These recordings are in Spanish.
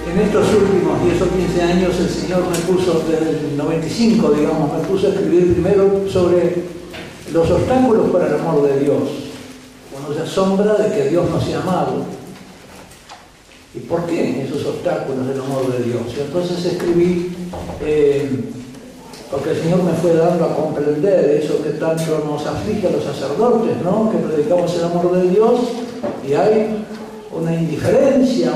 En estos últimos 10 o 15 años el Señor me puso, desde el 95, digamos, me puso a escribir primero sobre los obstáculos para el amor de Dios. Uno se asombra de que Dios no sea amado. ¿Y por qué esos obstáculos del amor de Dios? Y entonces escribí, porque el Señor me fue dando a comprender eso que tanto nos aflige a los sacerdotes, ¿no? Que predicamos el amor de Dios y hay una indiferencia,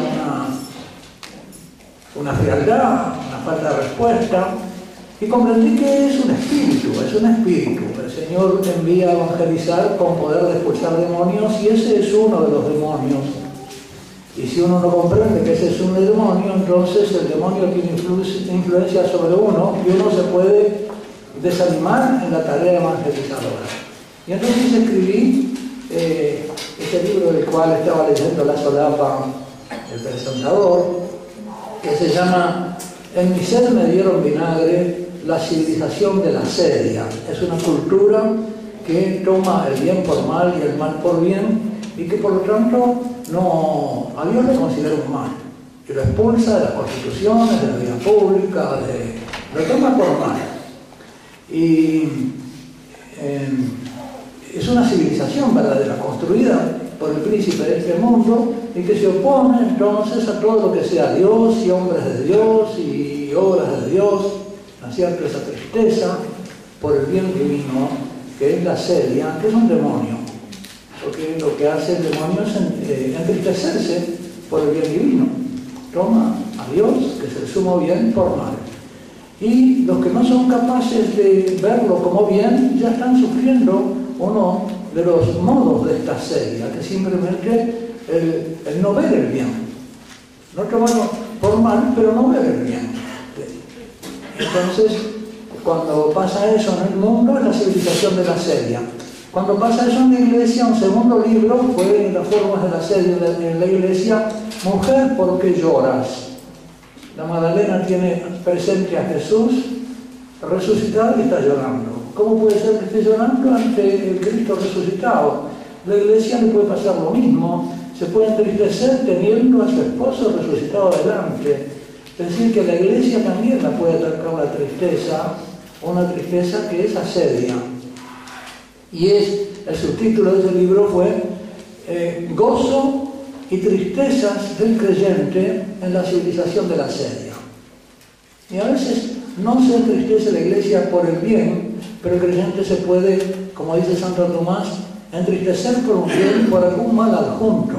una frialdad, una falta de respuesta, y comprendí que es un espíritu, es un espíritu. El Señor envía a evangelizar con poder de expulsar demonios, y ese es uno de los demonios. Y si uno no comprende que ese es un demonio, entonces el demonio tiene influencia sobre uno, y uno se puede desanimar en la tarea evangelizadora. Y entonces escribí este libro del cual estaba leyendo la solapa el presentador, que se llama En mi sed me dieron vinagre, la civilización de la sedia. Es una cultura que toma el bien por mal y el mal por bien, y que por lo tanto a Dios le considera un mal, que lo expulsa de las constituciones, de la vida pública, lo toma por mal. Y es una civilización verdadera, construida por el príncipe de este mundo, y que se opone entonces a todo lo que sea Dios y hombres de Dios y obras de Dios, ¿no es cierto? Esa tristeza por el bien divino, que es la sedia, que es un demonio, porque lo que hace el demonio es entristecerse por el bien divino. Toma a Dios, que es el sumo bien, por mal. Y los que no son capaces de verlo como bien, ya están sufriendo uno de los modos de esta sedia, que simplemente el no ver el bien. No tomarlo por mal, pero no ver el bien. Entonces, cuando pasa eso en el mundo, es la civilización de la sedia. Cuando pasa eso en la iglesia, un segundo libro fue Las formas de la sedia en la iglesia, Mujer, ¿por qué lloras? La Magdalena tiene presente a Jesús resucitado y está llorando. ¿Cómo puede ser que esté llorando ante el Cristo resucitado? La iglesia le puede pasar lo mismo, se puede entristecer teniendo a su esposo resucitado delante. Es decir, que la iglesia también la puede atacar la tristeza, una tristeza que es asedia. Y el subtítulo de ese libro fue Gozo y tristezas del creyente en la civilización de la asedia. Y a veces no se entristece la iglesia por el bien, pero el creyente se puede, como dice Santo Tomás, entristecer por un bien, por algún mal adjunto.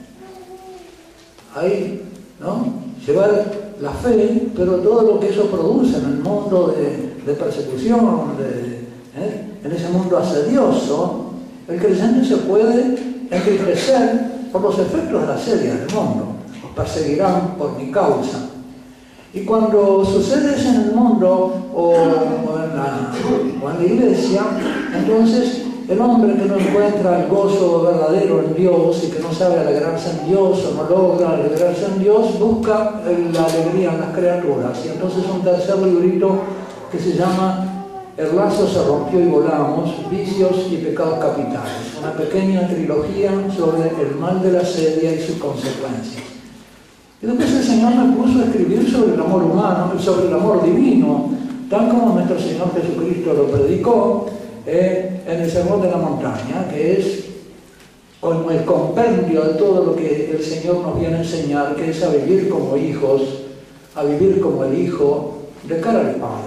Ahí, ¿no? Llevar la fe, pero todo lo que eso produce en el mundo de persecución, en ese mundo asedioso, el creyente se puede entristecer por los efectos de la sedia del mundo. Os perseguirán por mi causa. Y cuando sucede eso en el mundo o en la iglesia, entonces el hombre que no encuentra el gozo verdadero en Dios y que no sabe alegrarse en Dios o no logra alegrarse en Dios, busca la alegría en las criaturas. Y entonces un tercer librito que se llama El lazo se rompió y volamos, vicios y pecados capitales. Una pequeña trilogía sobre el mal de la sedia y sus consecuencias. Y después el Señor me puso a escribir sobre el amor humano, sobre el amor divino, tal como nuestro Señor Jesucristo lo predicó en el Sermón de la Montaña, que es como el compendio de todo lo que el Señor nos viene a enseñar, que es a vivir como hijos, a vivir como el Hijo, de cara al Padre.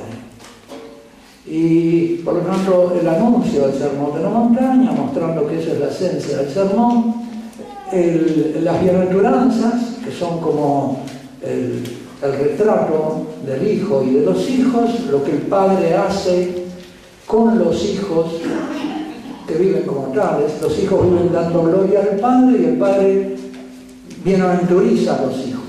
Y por lo tanto el anuncio del Sermón de la Montaña, mostrando que esa es la esencia del sermón, las bienaventuranzas, que son como el retrato del Hijo y de los hijos, lo que el Padre hace con los hijos que viven como tales. Los hijos viven dando gloria al Padre y el Padre bienaventuriza a los hijos.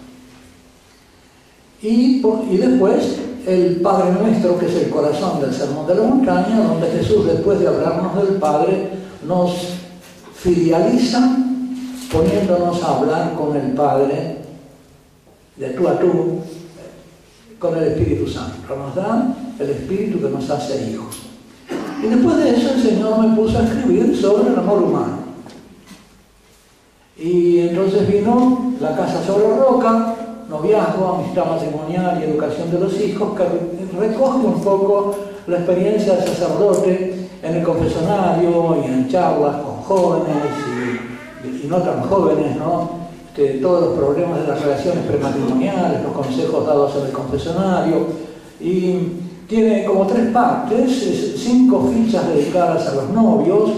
Y después el Padre Nuestro, que es el corazón del Sermón de la Montaña, donde Jesús, después de hablarnos del Padre, nos filializa poniéndonos a hablar con el Padre de tú a tú, con el Espíritu Santo. Nos da el Espíritu que nos hace hijos. Y después de eso el Señor me puso a escribir sobre el amor humano. Y entonces vino La casa sobre la roca, noviazgo, amistad matrimonial y educación de los hijos, que recoge un poco la experiencia del sacerdote en el confesionario y en charlas con jóvenes y no tan jóvenes, ¿no? Todos los problemas de las relaciones prematrimoniales, los consejos dados en el confesionario, y tiene como 3 partes, 5 fichas dedicadas a los novios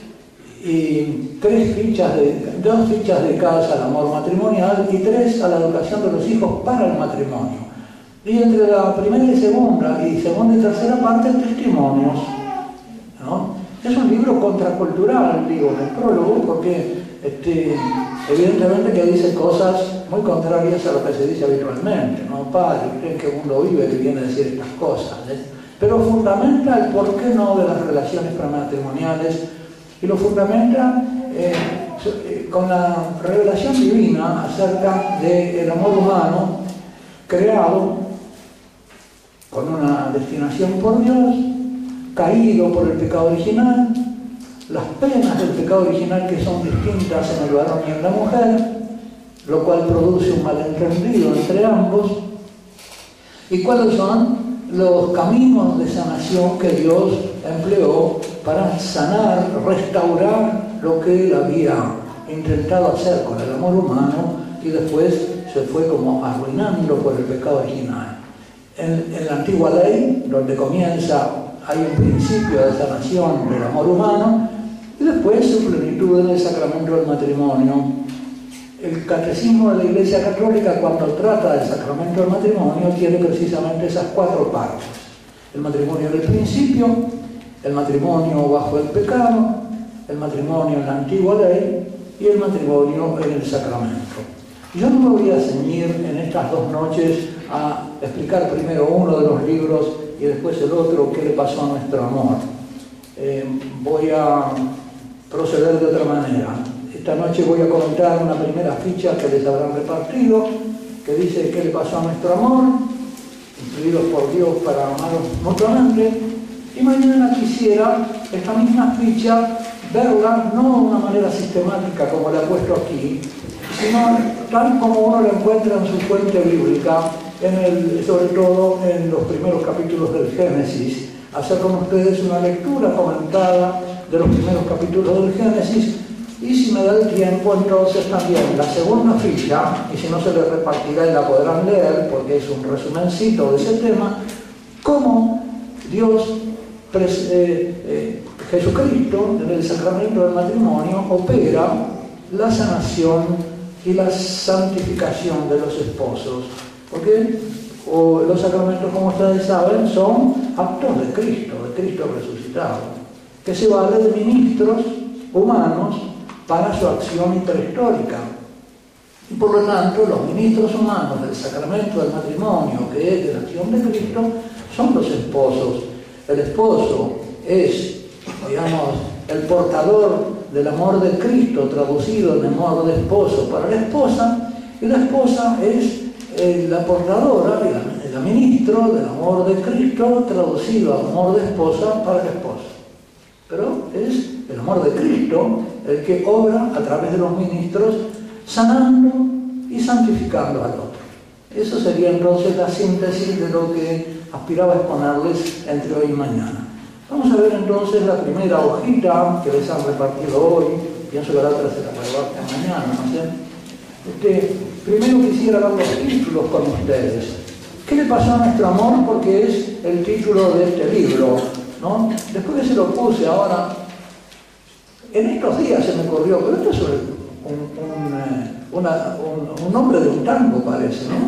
y 2 fichas dedicadas al amor matrimonial y 3 a la educación de los hijos para el matrimonio. Y entre la primera y segunda y tercera parte, testimonios, ¿no? Es un libro contracultural, digo, en el prólogo, porque evidentemente que dice cosas muy contrarias a lo que se dice habitualmente, ¿no? Padre, ¿usted en qué mundo vive que viene a decir estas cosas? Pero fundamenta el por qué no de las relaciones prematrimoniales y lo fundamenta con la revelación divina acerca del amor humano creado con una destinación por Dios, caído por el pecado original, las penas del pecado original que son distintas en el varón y en la mujer, lo cual produce un malentendido entre ambos, y cuáles son los caminos de sanación que Dios empleó para sanar, restaurar lo que él había intentado hacer con el amor humano y después se fue como arruinando por el pecado original. En la antigua ley, donde comienza, hay un principio de sanación del amor humano y después su plenitud en el sacramento del matrimonio. El catecismo de la Iglesia Católica, cuando trata del sacramento del matrimonio, tiene precisamente esas 4 partes. El matrimonio en el principio, el matrimonio bajo el pecado, el matrimonio en la antigua ley y el matrimonio en el sacramento. Yo no me voy a ceñir en estas 2 noches a explicar primero uno de los libros y después el otro, qué le pasó a nuestro amor. Voy a proceder de otra manera. Esta noche voy a comentar una primera ficha que les habrán repartido, que dice qué le pasó a nuestro amor, instruidos por Dios para amarnos mutuamente, y mañana quisiera esta misma ficha verla no de una manera sistemática como la he puesto aquí, sino tal como uno la encuentra en su fuente bíblica, sobre todo en los primeros capítulos del Génesis. Hacer con ustedes una lectura comentada de los primeros capítulos del Génesis, y si me da el tiempo, entonces también la segunda ficha, y si no se les repartirá y la podrán leer, porque es un resumencito de ese tema, cómo Dios, Jesucristo, en el sacramento del matrimonio, opera la sanación y la santificación de los esposos. Porque los sacramentos, como ustedes saben, son actos de Cristo resucitado, que se vale de ministros humanos para su acción intrahistórica. Y por lo tanto, los ministros humanos del sacramento del matrimonio, que es de la acción de Cristo, son los esposos. El esposo es, digamos, el portador del amor de Cristo, traducido en amor de esposo para la esposa, y la esposa es la portadora, la ministro del amor de Cristo, traducido a amor de esposa para el esposo. Pero es el amor de Cristo el que obra a través de los ministros, sanando y santificando al otro. Eso sería entonces la síntesis de lo que aspiraba a exponerles entre hoy y mañana. Vamos a ver entonces la primera hojita que les han repartido hoy. Pienso que la otra se la reparten mañana, no sé. Primero quisiera ver los títulos con ustedes. ¿Qué le pasó a nuestro amor? Porque es el título de este libro, ¿no? Después que se lo puse ahora, en estos días se me ocurrió, pero esto es un nombre de un tango, parece, ¿no?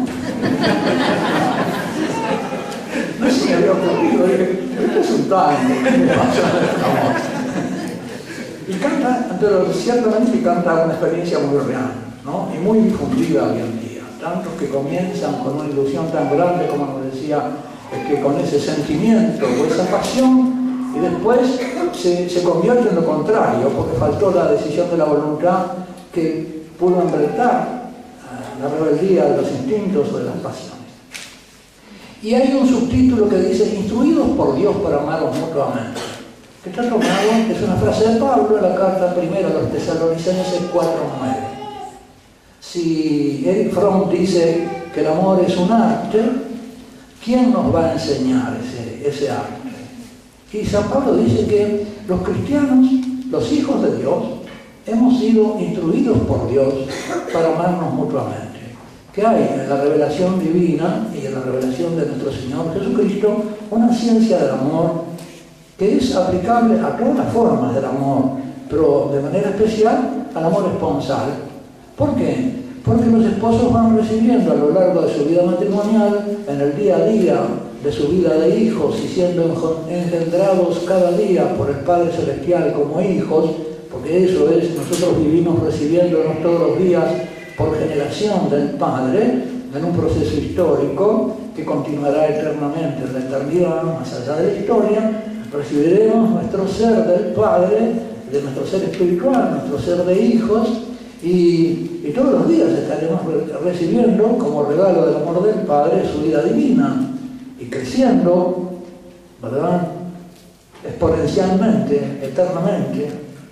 No sé si me había ocurrido, esto es un tango, ¿qué le pasó a nuestro amor? Y canta, pero ciertamente canta una experiencia muy real, ¿no? Y muy difundida hoy en día. Tantos que comienzan con una ilusión tan grande, como nos decía, que con ese sentimiento o esa pasión, y después se convierte en lo contrario, porque faltó la decisión de la voluntad que pudo enfrentar la rebeldía de los instintos o de las pasiones. Y hay un subtítulo que dice, instruidos por Dios para amaros mutuamente, que está tomado, es una frase de Pablo en la carta primera a los Tesalonicenses 4:9. Si Eric Fromm dice que el amor es un arte, ¿quién nos va a enseñar ese arte? Y San Pablo dice que los cristianos, los hijos de Dios, hemos sido instruidos por Dios para amarnos mutuamente. Que hay en la revelación divina y en la revelación de nuestro Señor Jesucristo una ciencia del amor que es aplicable a todas las formas del amor, pero de manera especial al amor esponsal. ¿Por qué? Porque los esposos van recibiendo a lo largo de su vida matrimonial, en el día a día de su vida de hijos y siendo engendrados cada día por el Padre Celestial como hijos, porque eso es, nosotros vivimos recibiéndonos todos los días por generación del Padre, en un proceso histórico que continuará eternamente en la eternidad, más allá de la historia, recibiremos nuestro ser del Padre, de nuestro ser espiritual, nuestro ser de hijos, y todos los días estaremos recibiendo como regalo del amor del Padre su vida divina y creciendo, ¿verdad?, exponencialmente, eternamente.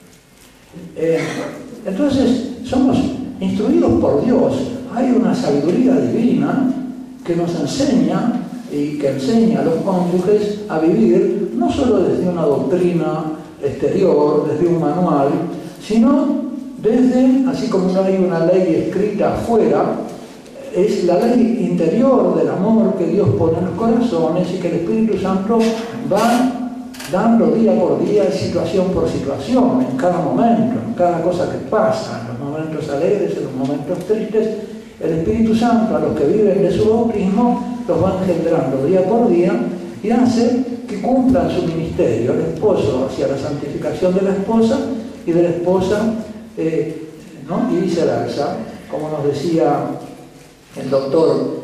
Entonces somos instruidos por Dios. Hay una sabiduría divina que nos enseña y que enseña a los cónyuges a vivir no solo desde una doctrina exterior, desde un manual, sino desde, así como no hay una ley escrita afuera, es la ley interior del amor que Dios pone en los corazones y que el Espíritu Santo va dando día por día, situación por situación, en cada momento, en cada cosa que pasa, en los momentos alegres, en los momentos tristes. El Espíritu Santo, a los que viven de su bautismo, los va engendrando día por día y hace que cumplan su ministerio, el esposo hacia la santificación de la esposa y de la esposa, ¿no?, y viceversa, como nos decía el doctor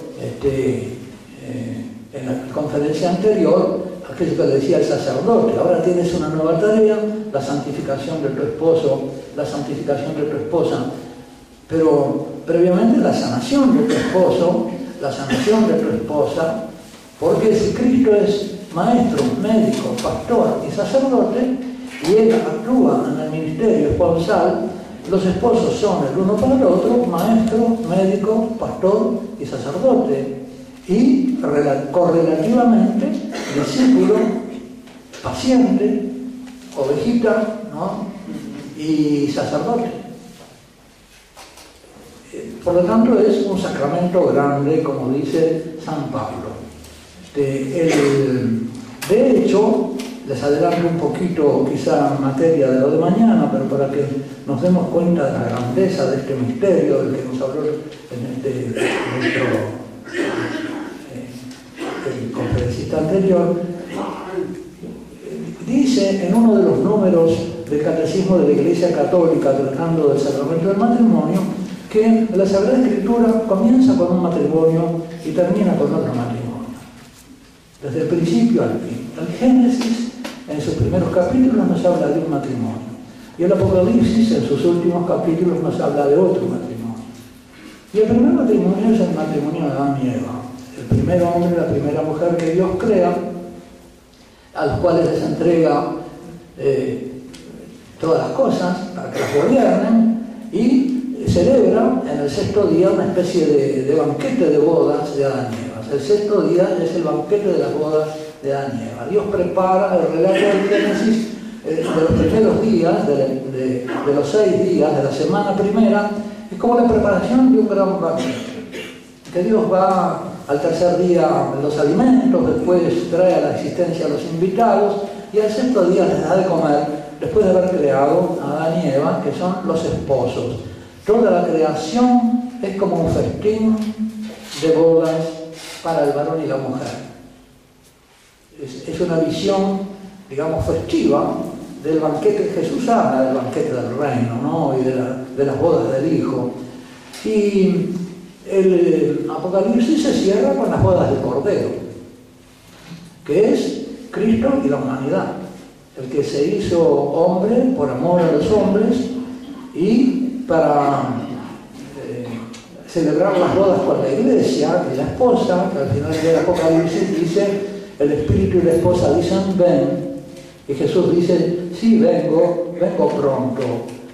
en la conferencia anterior, aquello que le decía el sacerdote: ahora tienes una nueva tarea, la santificación de tu esposo, la santificación de tu esposa, pero previamente la sanación de tu esposo, la sanación de tu esposa, porque si Cristo es maestro, médico, pastor y sacerdote, y Él actúa en el ministerio esponsal, los esposos son el uno para el otro maestro, médico, pastor y sacerdote, y correlativamente discípulo, paciente, ovejita, ¿no?, y sacerdote. Por lo tanto es un sacramento grande, como dice San Pablo. De hecho, les adelanto un poquito quizá en materia de lo de mañana, pero para que nos demos cuenta de la grandeza de este misterio del que nos habló en nuestro el conferencista anterior, dice en uno de los números del Catecismo de la Iglesia Católica tratando del sacramento del matrimonio que la Sagrada Escritura comienza con un matrimonio y termina con otro matrimonio, desde el principio al fin. El Génesis, en sus primeros capítulos, nos habla de un matrimonio, y el Apocalipsis, en sus últimos capítulos, nos habla de otro matrimonio. Y el primer matrimonio es el matrimonio de Adán y Eva, el primer hombre y la primera mujer que Dios crea, a los cuales les entrega todas las cosas para que las gobiernen, y celebra en el sexto día una especie de banquete de bodas de Adán y Eva. El sexto día es el banquete de las bodas de Adán y Eva. Dios prepara el relato del Génesis de los primeros días, de los 6 días de la semana primera, es como la preparación de un gran banquete, que Dios va al tercer día los alimentos, después trae a la existencia a los invitados, y al sexto día les da de comer, después de haber creado a Adán y Eva, que son los esposos. Toda la creación es como un festín de bodas para el varón y la mujer. Es una visión, digamos, festiva del banquete que Jesús habla, del banquete del reino, ¿no?, y de las bodas del Hijo. Y el Apocalipsis se cierra con las bodas del Cordero, que es Cristo y la humanidad, el que se hizo hombre por amor a los hombres y para celebrar las bodas con la iglesia y la esposa, que al final del Apocalipsis dice: el espíritu y la esposa dicen ven, y Jesús dice: sí, vengo pronto.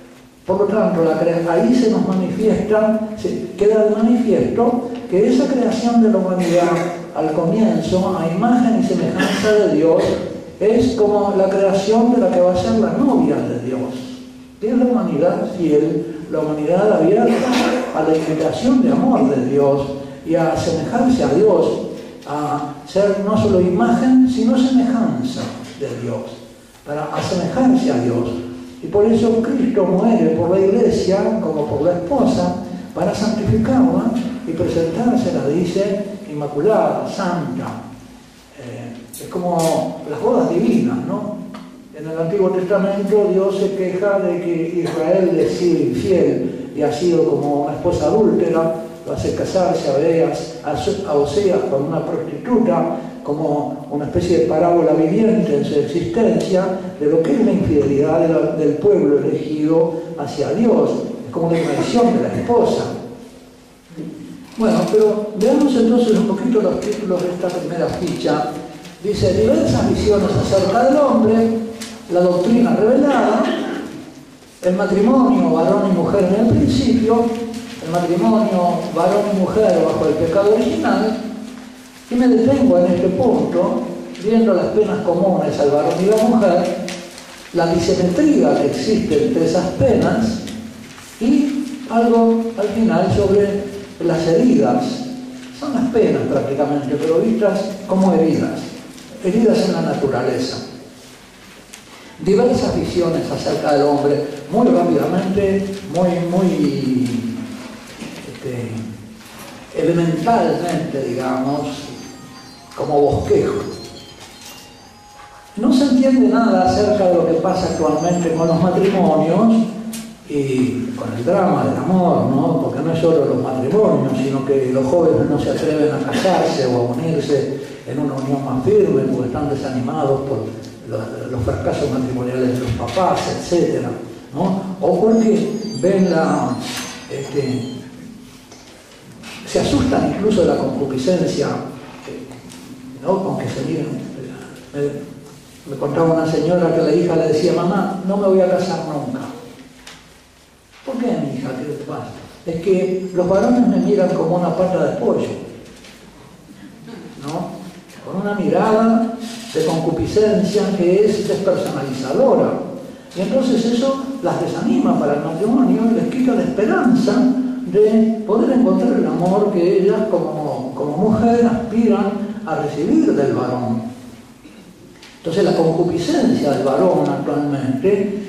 Por lo tanto, ahí se nos manifiesta, queda de manifiesto que esa creación de la humanidad al comienzo, a imagen y semejanza de Dios, es como la creación de la que va a ser la novia de Dios. Es la humanidad fiel, la humanidad abierta a la invitación de amor de Dios y a asemejarse a Dios, a ser no solo imagen, sino semejanza de Dios, para asemejarse a Dios. Y por eso Cristo muere por la iglesia, como por la esposa, para santificarla y presentársela, dice, inmaculada, santa. Es como las bodas divinas, ¿no? En el Antiguo Testamento Dios se queja de que Israel le ha sido infiel y ha sido como una esposa adúltera, lo hace casarse a Oseas con una prostituta, como una especie de parábola viviente en su existencia de lo que es la infidelidad del pueblo elegido hacia Dios. Es como una traición de la esposa. Bueno, pero veamos entonces un poquito los títulos de esta primera ficha. Dice, diversas visiones acerca del hombre, la doctrina revelada, el matrimonio varón y mujer en el principio, el matrimonio varón y mujer bajo el pecado original, y me detengo en este punto, viendo las penas comunes al varón y la mujer, la disimetría que existe entre esas penas, y algo al final sobre las heridas. Son las penas prácticamente, pero vistas como heridas en la naturaleza. Diversas visiones acerca del hombre, muy rápidamente, muy elementalmente, digamos, como bosquejo. No se entiende nada acerca de lo que pasa actualmente con los matrimonios y con el drama del amor, ¿no? Porque no es solo los matrimonios, sino que los jóvenes no se atreven a casarse o a unirse en una unión más firme porque están desanimados por los fracasos matrimoniales de los papás, etc., ¿no? O porque ven se asustan incluso de la concupiscencia, ¿no? Con que se miren. Me contaba una señora que la hija le decía, mamá, no me voy a casar nunca. ¿Por qué, mi hija? ¿Qué te pasa? Es que los varones me miran como una pata de pollo, ¿no? Con una mirada de concupiscencia que es despersonalizadora. Y entonces eso las desanima para el matrimonio y les quita la esperanza de poder encontrar el amor que ellas como mujer aspiran a recibir del varón. Entonces la concupiscencia del varón actualmente,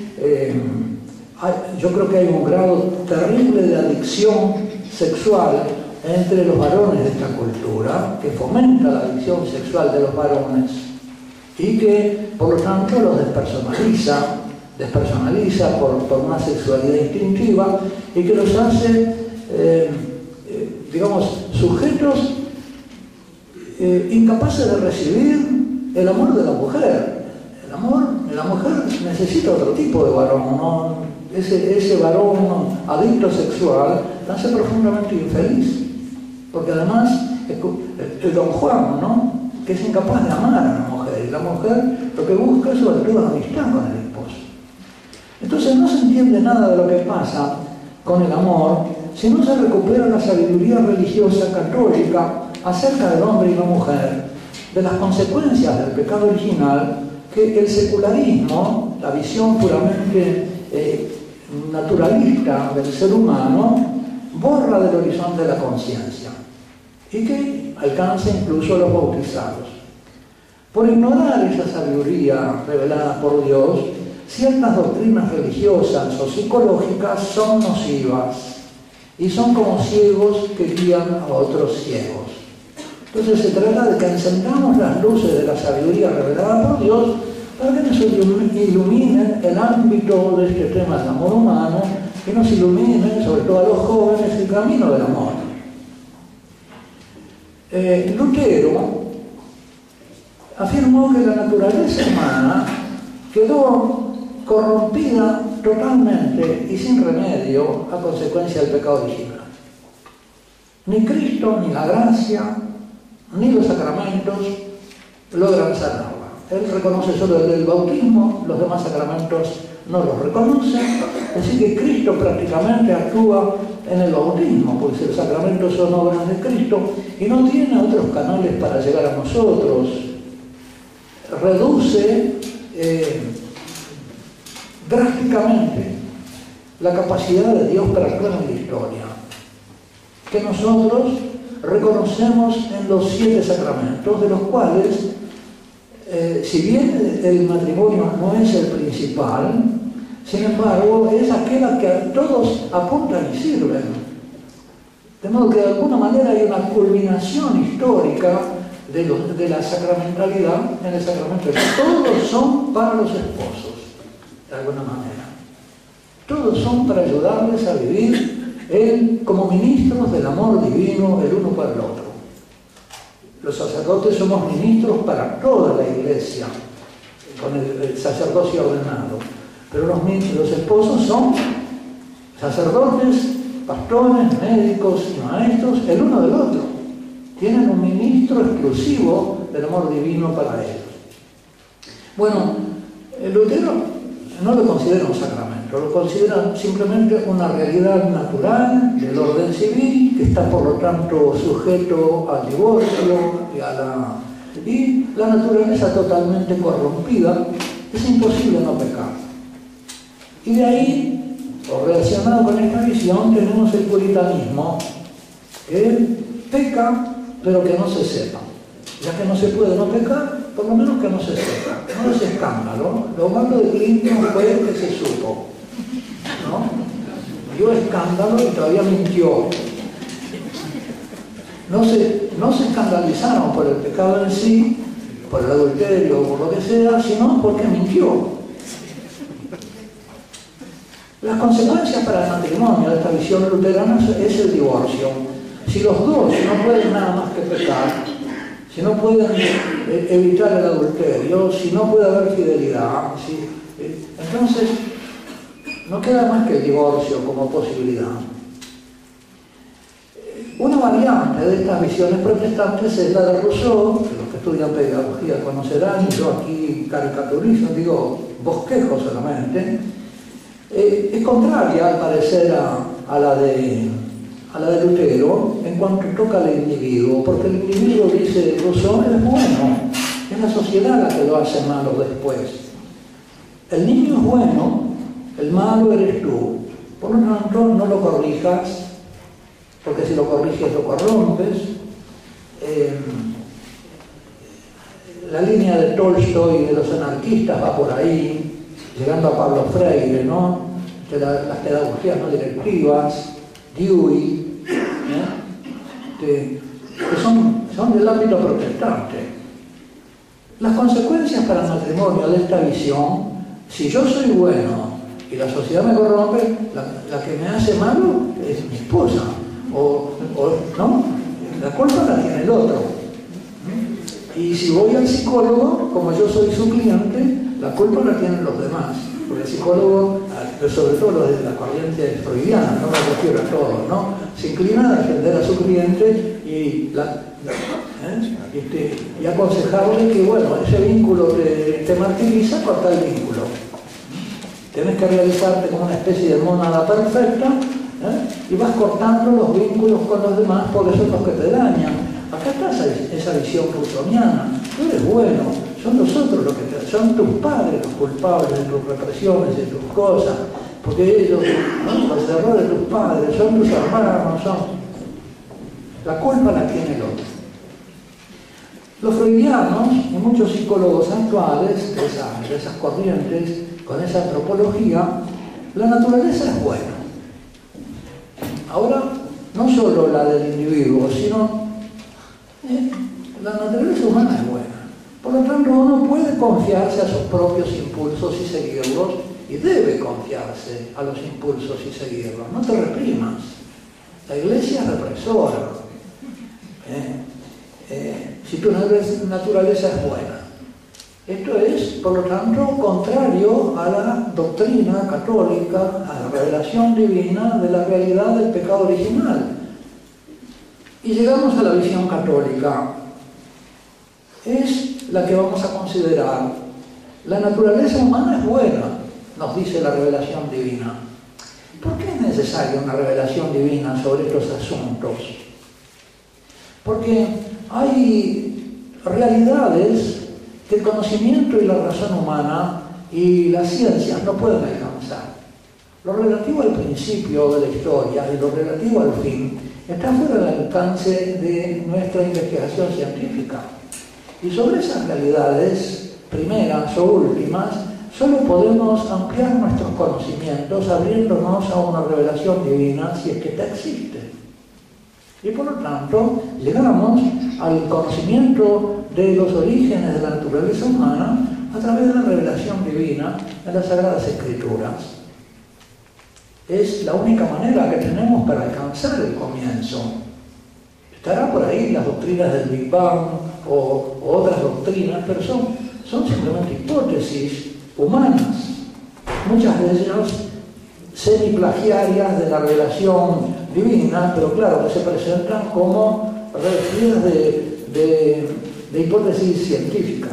yo creo que hay un grado terrible de adicción sexual entre los varones de esta cultura, que fomenta la adicción sexual de los varones y que por lo tanto los despersonaliza por una sexualidad instintiva y que los hace, digamos, sujetos incapaces de recibir el amor de la mujer. El amor de la mujer necesita otro tipo de varón, ¿no? Ese varón adicto sexual la hace profundamente infeliz, porque además el don Juan, ¿no? Que es incapaz de amar a la mujer, y la mujer lo que busca es sobre todo amistad con el esposo. Entonces no se entiende nada de lo que pasa con el amor si no se recupera la sabiduría religiosa católica acerca del hombre y la mujer, de las consecuencias del pecado original que el secularismo, la visión puramente naturalista del ser humano, borra del horizonte de la conciencia y que alcanza incluso a los bautizados. Por ignorar esa sabiduría revelada por Dios, ciertas doctrinas religiosas o psicológicas son nocivas y son como ciegos que guían a otros ciegos. Entonces se trata de que encendamos las luces de la sabiduría revelada por Dios para que nos iluminen el ámbito de este tema del amor humano y nos iluminen, sobre todo a los jóvenes, el camino del amor. Lutero afirmó que la naturaleza humana quedó corrompida totalmente y sin remedio a consecuencia del pecado original. Ni Cristo, ni la gracia, ni los sacramentos logran sanarla. Él reconoce solo el del bautismo, los demás sacramentos no los reconocen. Es decir, que Cristo prácticamente actúa en el bautismo, porque los sacramentos son obras de Cristo y no tiene otros canales para llegar a nosotros. Reduce drásticamente la capacidad de Dios para actuar en la historia, que nosotros reconocemos en los 7 sacramentos, de los cuales, si bien el matrimonio no es el principal, sin embargo, es aquel a que todos apuntan y sirven. De modo que de alguna manera hay una culminación histórica de la sacramentalidad en el sacramento. Todos son para los esposos, de alguna manera. Todos son para ayudarles a vivir como ministros del amor divino el uno para el otro. Los sacerdotes somos ministros para toda la Iglesia, con el sacerdocio ordenado. Pero los esposos son sacerdotes, pastores, médicos y maestros, el uno del otro. Tienen un ministro exclusivo del amor divino para ellos. Bueno, el Lutero no lo considera un sacramento, lo considera simplemente una realidad natural del orden civil, que está por lo tanto sujeto al divorcio y la naturaleza totalmente corrompida. Es imposible no pecar. Y de ahí, o relacionado con esta visión, tenemos el puritanismo, que peca, pero que no se sepa. Ya que no se puede no pecar, por lo menos que no se sepa. No es escándalo. Lo malo de Clinton fue que se supo, ¿no? Dio escándalo y todavía mintió. No se escandalizaron por el pecado en sí, por el adulterio o por lo que sea, sino porque mintió. Las consecuencias para el matrimonio de esta visión luterana es el divorcio. Si los dos no pueden nada más que pecar, si no pueden evitar el adulterio, si no puede haber fidelidad, entonces no queda más que el divorcio como posibilidad. Una variante de estas visiones protestantes es la de Rousseau, que los que estudian pedagogía conocerán, y yo aquí caricaturizo, digo bosquejo solamente. Es contraria al parecer a la de Lutero en cuanto toca al individuo, porque el individuo, dice Rousseau, es bueno, es la sociedad la que lo hace malo después. El niño es bueno, el malo eres tú, por lo tanto no lo corrijas, porque si lo corriges lo corrompes. La línea de Tolstoy y de los anarquistas va por ahí, llegando a Pablo Freire, ¿no? De las pedagogías no directivas, Dewey, que son del ámbito protestante. Las consecuencias para el matrimonio de esta visión, si yo soy bueno y la sociedad me corrompe, la que me hace malo es mi esposa, ¿no? La culpa la tiene el otro. Y si voy al psicólogo, como yo soy su cliente, la culpa la tienen los demás. Porque el psicólogo, sobre todo los de la corriente freudiana, no me refiero a todos, ¿no? Se inclina a defender a su cliente y aconsejarle que, bueno, ese vínculo te martiriza, corta el vínculo. Tienes que realizarte como una especie de mónada perfecta, y vas cortando los vínculos con los demás porque son los que te dañan. Acá está esa visión rusoniana. Tú eres bueno, son los otros los que son tus padres los culpables de tus represiones, de tus cosas, porque ellos, ¿no? Los errores de tus padres, son tus hermanos, la culpa la tiene el otro. Los freudianos y muchos psicólogos actuales de esas corrientes, con esa antropología, la naturaleza es buena. Ahora, no solo la del individuo, sino la naturaleza humana es buena. Por lo tanto, uno puede confiarse a sus propios impulsos y seguirlos, y debe confiarse a los impulsos y seguirlos. No te reprimas. La Iglesia es represora. Si tu naturaleza es buena. Esto es, por lo tanto, contrario a la doctrina católica, a la revelación divina de la realidad del pecado original. Y llegamos a la visión católica. Es la que vamos a considerar. La naturaleza humana es buena, nos dice la revelación divina. ¿Por qué es necesaria una revelación divina sobre estos asuntos? Porque hay realidades que el conocimiento y la razón humana y las ciencias no pueden alcanzar. Lo relativo al principio de la historia y lo relativo al fin está fuera del alcance de nuestra investigación científica. Y sobre esas realidades, primeras o últimas, solo podemos ampliar nuestros conocimientos abriéndonos a una revelación divina si es que esta existe. Y por lo tanto, llegamos al conocimiento de los orígenes de la naturaleza humana a través de la revelación divina en las Sagradas Escrituras. Es la única manera que tenemos para alcanzar el comienzo. Estará por ahí las doctrinas del Big Bang o otras doctrinas, pero son simplemente hipótesis humanas, muchas de ellas semiplagiarias de la revelación divina, pero claro, que se presentan como revestidas de hipótesis científicas.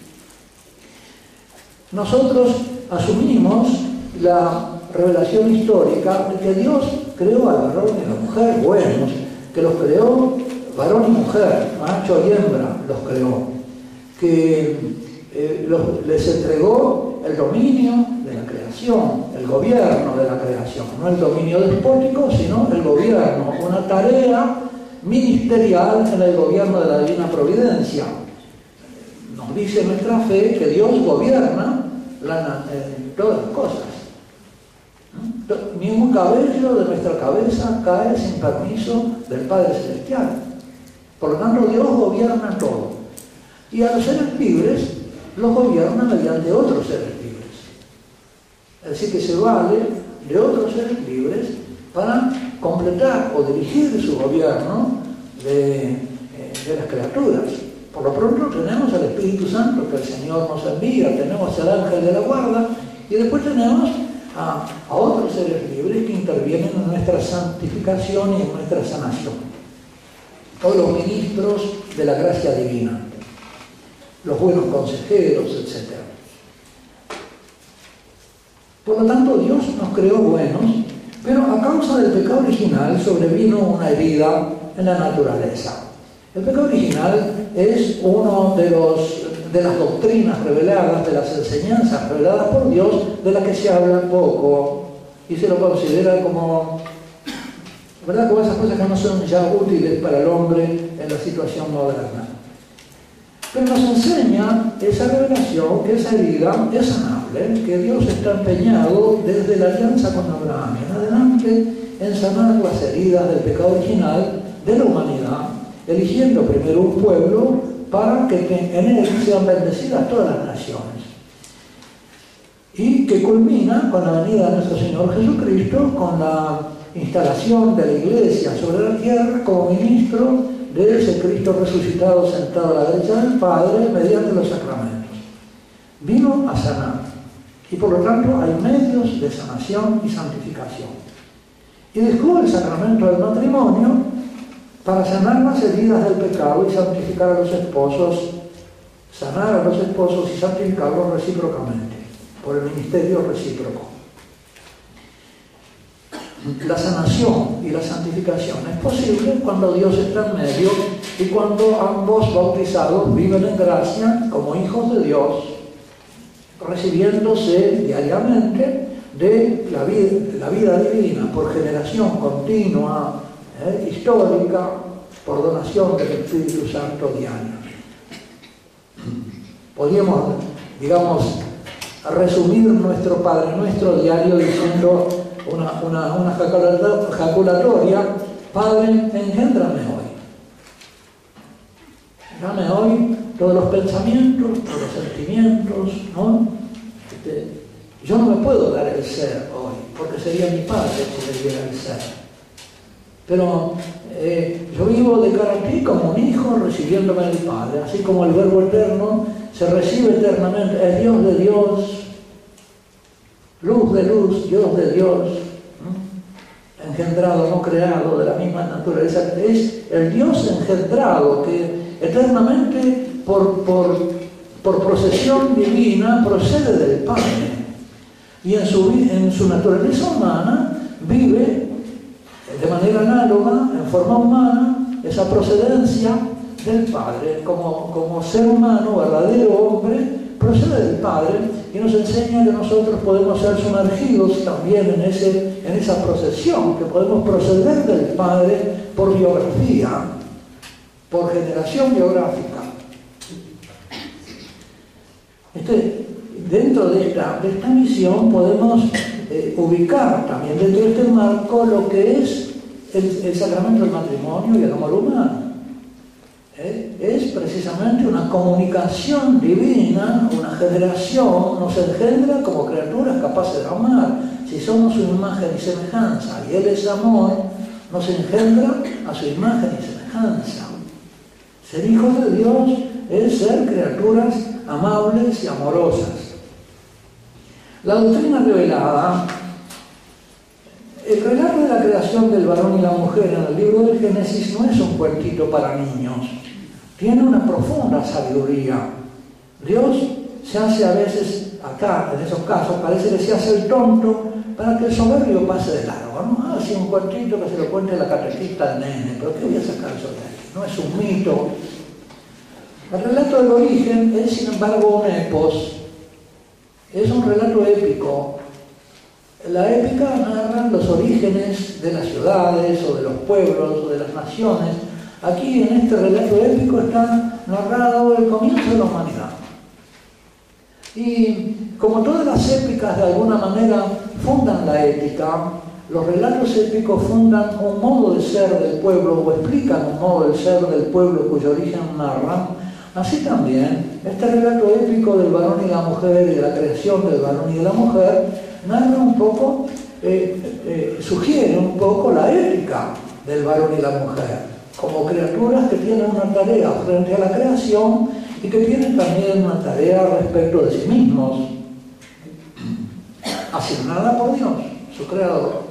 Nosotros asumimos la revelación histórica de que Dios creó al varón y a la mujer buenos, que los creó varón y mujer, macho y hembra los creó, que les entregó el dominio de la creación, el gobierno de la creación, no el dominio despótico, sino el gobierno, una tarea ministerial en el gobierno de la divina providencia. Nos dice nuestra fe que Dios gobierna todas las cosas. Ningún cabello de nuestra cabeza cae sin permiso del Padre Celestial. Por lo tanto, Dios gobierna todo. Y a los seres libres los gobierna mediante otros seres libres. Es decir, que se vale de otros seres libres para completar o dirigir su gobierno de las criaturas. Por lo pronto tenemos al Espíritu Santo que el Señor nos envía, tenemos al ángel de la guarda y después tenemos a otros seres libres que intervienen en nuestra santificación y en nuestra sanación. Todos los ministros de la gracia divina, los buenos consejeros, etc. Por lo tanto, Dios nos creó buenos, pero a causa del pecado original sobrevino una herida en la naturaleza. El pecado original es uno de las doctrinas reveladas, de las enseñanzas reveladas por Dios, de las que se habla poco y se lo considera como, ¿verdad?, como esas cosas que no son ya útiles para el hombre en la situación moderna. Pero nos enseña esa revelación, que esa herida es sanable, que Dios está empeñado desde la alianza con Abraham en adelante en sanar las heridas del pecado original de la humanidad, eligiendo primero un pueblo para que en él sean bendecidas todas las naciones. Y que culmina con la venida de nuestro Señor Jesucristo, con la instalación de la Iglesia sobre la tierra como ministro de ese Cristo resucitado sentado a la derecha del Padre mediante los sacramentos. Vino a sanar y por lo tanto hay medios de sanación y santificación. Y dejó el sacramento del matrimonio para sanar las heridas del pecado y santificar a los esposos, sanar a los esposos y santificarlos recíprocamente, por el ministerio recíproco. La sanación y la santificación es posible cuando Dios está en medio y cuando ambos bautizados viven en gracia como hijos de Dios, recibiéndose diariamente de la vida divina por generación continua, histórica, por donación del Espíritu Santo diario. Podríamos, digamos, resumir nuestro Padre Nuestro diario diciendo una jaculatoria: Padre, engéndrame hoy. Dame hoy todos los pensamientos, todos los sentimientos, ¿no? Yo no me puedo dar el ser hoy, porque sería mi Padre que me diera el ser. Pero yo vivo de cara a ti como un hijo recibiéndome del Padre, así como el Verbo eterno se recibe eternamente, es Dios de Dios, luz de luz, Dios de Dios, engendrado, no creado, de la misma naturaleza. Es el Dios engendrado que eternamente por procesión divina procede del Padre. y en su naturaleza humana vive de manera análoga, en forma humana, esa procedencia del Padre. Como ser humano, verdadero hombre, procede del Padre y nos enseña que nosotros podemos ser sumergidos también en esa procesión, que podemos proceder del Padre por biografía, por generación biográfica. Dentro de esta misión podemos ubicar también dentro de este marco lo que es el sacramento del matrimonio y el amor humano. Es precisamente una comunicación divina, una generación, nos engendra como criaturas capaces de amar. Si somos su imagen y semejanza, y Él es amor, nos engendra a su imagen y semejanza. Ser hijos de Dios es ser criaturas amables y amorosas. La doctrina revelada, el relato de la creación del varón y la mujer en el libro del Génesis no es un cuentito para niños. Tiene una profunda sabiduría. Dios se hace a veces, acá, en esos casos, parece que se hace el tonto para que el soberbio pase de largo, ¿no? Así un cuentito que se lo cuente la catequista al nene, pero ¿qué voy a sacar eso de aquí? No es un mito. El relato del origen es, sin embargo, un epos. Es un relato épico. La épica narra los orígenes de las ciudades o de los pueblos o de las naciones. Aquí en este relato épico está narrado el comienzo de la humanidad. Y como todas las épicas de alguna manera fundan la ética, los relatos épicos fundan un modo de ser del pueblo o explican un modo de ser del pueblo cuyo origen narran. Así también, este relato épico del varón y la mujer y de la creación del varón y de la mujer narra un poco, sugiere un poco la ética del varón y la mujer, como criaturas que tienen una tarea frente a la creación y que tienen también una tarea respecto de sí mismos, asignada por Dios, su creador.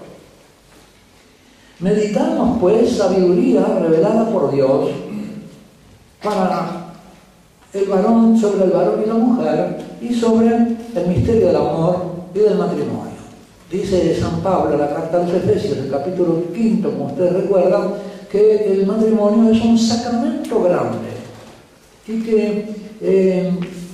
Meditamos, pues, sabiduría revelada por Dios para sobre el varón y la mujer y sobre el misterio del amor y del matrimonio. Dice San Pablo en la carta a los Efesios, en el capítulo 5, como ustedes recuerdan, que el matrimonio es un sacramento grande y que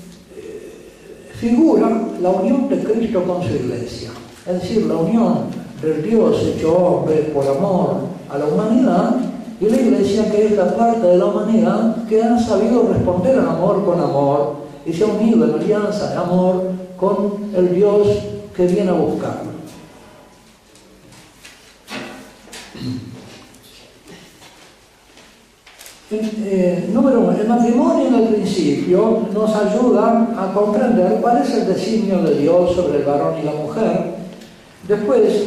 figura la unión de Cristo con su Iglesia, es decir, la unión del Dios hecho hombre por amor a la humanidad y la Iglesia, que es la parte de la humanidad que ha sabido responder al amor con amor y se ha unido en alianza de amor con el Dios que viene a buscarlo. Número uno, el matrimonio en el principio nos ayuda a comprender cuál es el designio de Dios sobre el varón y la mujer. Después,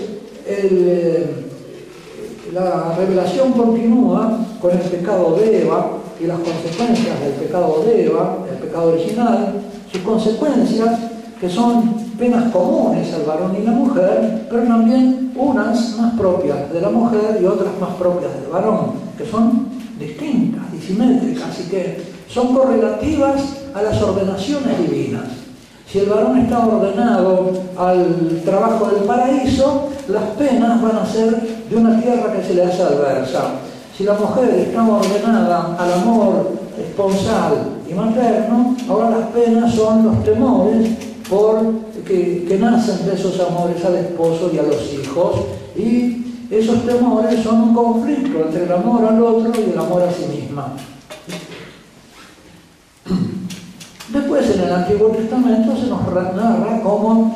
la revelación continúa con el pecado de Eva y las consecuencias del pecado de Eva, el pecado original, sus consecuencias, que son penas comunes al varón y la mujer, pero también unas más propias de la mujer y otras más propias del varón, que son distintas y simétricas y que son correlativas a las ordenaciones divinas. Si el varón está ordenado al trabajo del paraíso, las penas van a ser de una tierra que se le hace adversa. Si la mujer está ordenada al amor esponsal y materno, ahora las penas son los temores que nacen de esos amores al esposo y a los hijos, y esos temores son un conflicto entre el amor al otro y el amor a sí misma. Después, en el Antiguo Testamento se nos narra cómo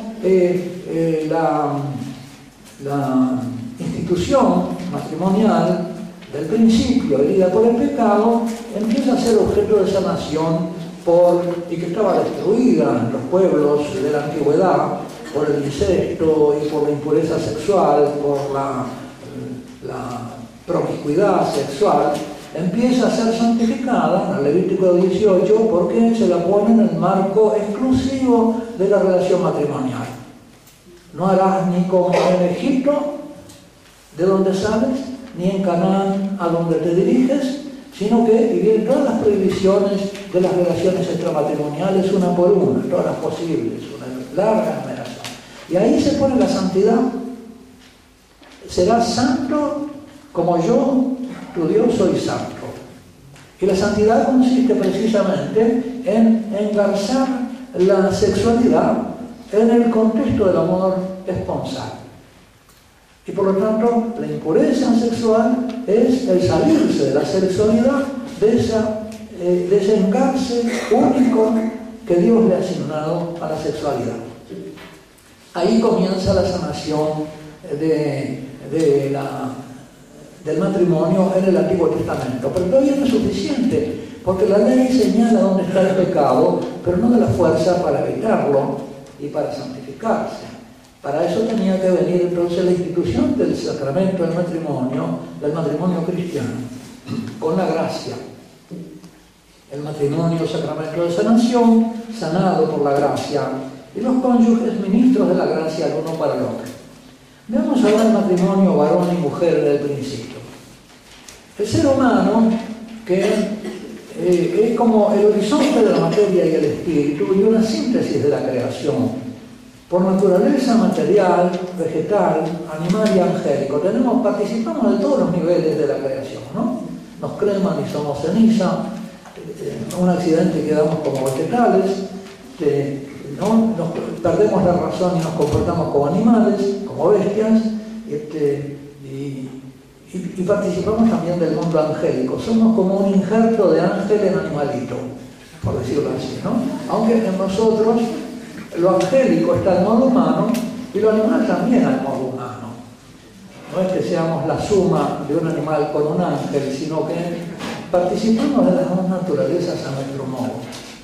la institución matrimonial del principio, herida por el pecado, empieza a ser objeto de sanación y que estaba destruida en los pueblos de la antigüedad por el incesto y por la impureza sexual, por la promiscuidad sexual, empieza a ser santificada en el Levítico 18 porque se la pone en el marco exclusivo de la relación matrimonial. No harás ni como en Egipto, de donde sales, ni en Canaán, a donde te diriges, sino que, y vienen todas las prohibiciones de las relaciones extramatrimoniales una por una, todas las posibles, una larga numeración. Y ahí se pone la santidad. Serás santo como yo, tu Dios, soy santo. Y la santidad consiste precisamente en engarzar la sexualidad en el contexto del amor esponsal. Y por lo tanto, la impureza sexual es el salirse de la sexualidad, de ese engarce único que Dios le ha asignado a la sexualidad. Ahí comienza la sanación del matrimonio en el Antiguo Testamento. Pero todavía no es suficiente, porque la ley señala dónde está el pecado, pero no da la fuerza para evitarlo y para santificarse. Para eso tenía que venir entonces la institución del sacramento del matrimonio cristiano, con la gracia. El matrimonio, sacramento de sanación, sanado por la gracia, y los cónyuges, ministros de la gracia el uno para el otro. Veamos ahora el matrimonio varón y mujer desde el principio. El ser humano, que es como el horizonte de la materia y el espíritu, y una síntesis de la creación, por naturaleza material, vegetal, animal y angélico, participamos de todos los niveles de la creación, ¿no? Nos creman y somos ceniza, un accidente y quedamos como vegetales, ¿no? Perdemos la razón y nos comportamos como animales, como bestias, y participamos también del mundo angélico. Somos como un injerto de ángel en animalito, por decirlo así, ¿no? Aunque en nosotros lo angélico está al modo humano y lo animal también al modo humano. No es que seamos la suma de un animal con un ángel, sino que participamos de las dos naturalezas a nuestro modo.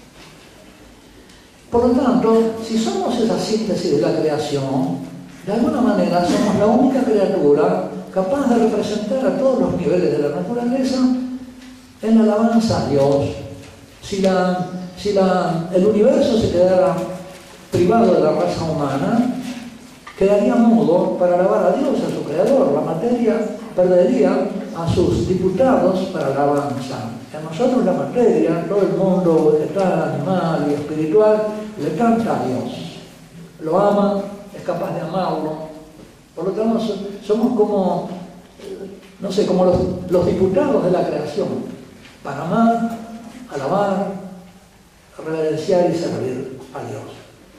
Por lo tanto, si somos esa síntesis de la creación, de alguna manera somos la única criatura capaz de representar a todos los niveles de la naturaleza en la alabanza a Dios. Si el universo se quedara privado de la raza humana, quedaría mudo para alabar a Dios, a su creador. La materia perdería a sus diputados para la alabanza. A nosotros la materia, todo el mundo vegetal, animal y espiritual, le canta a Dios. Lo ama, es capaz de amarlo. Por lo tanto, somos como, no sé, como los diputados de la creación, para amar, alabar, reverenciar y servir a Dios.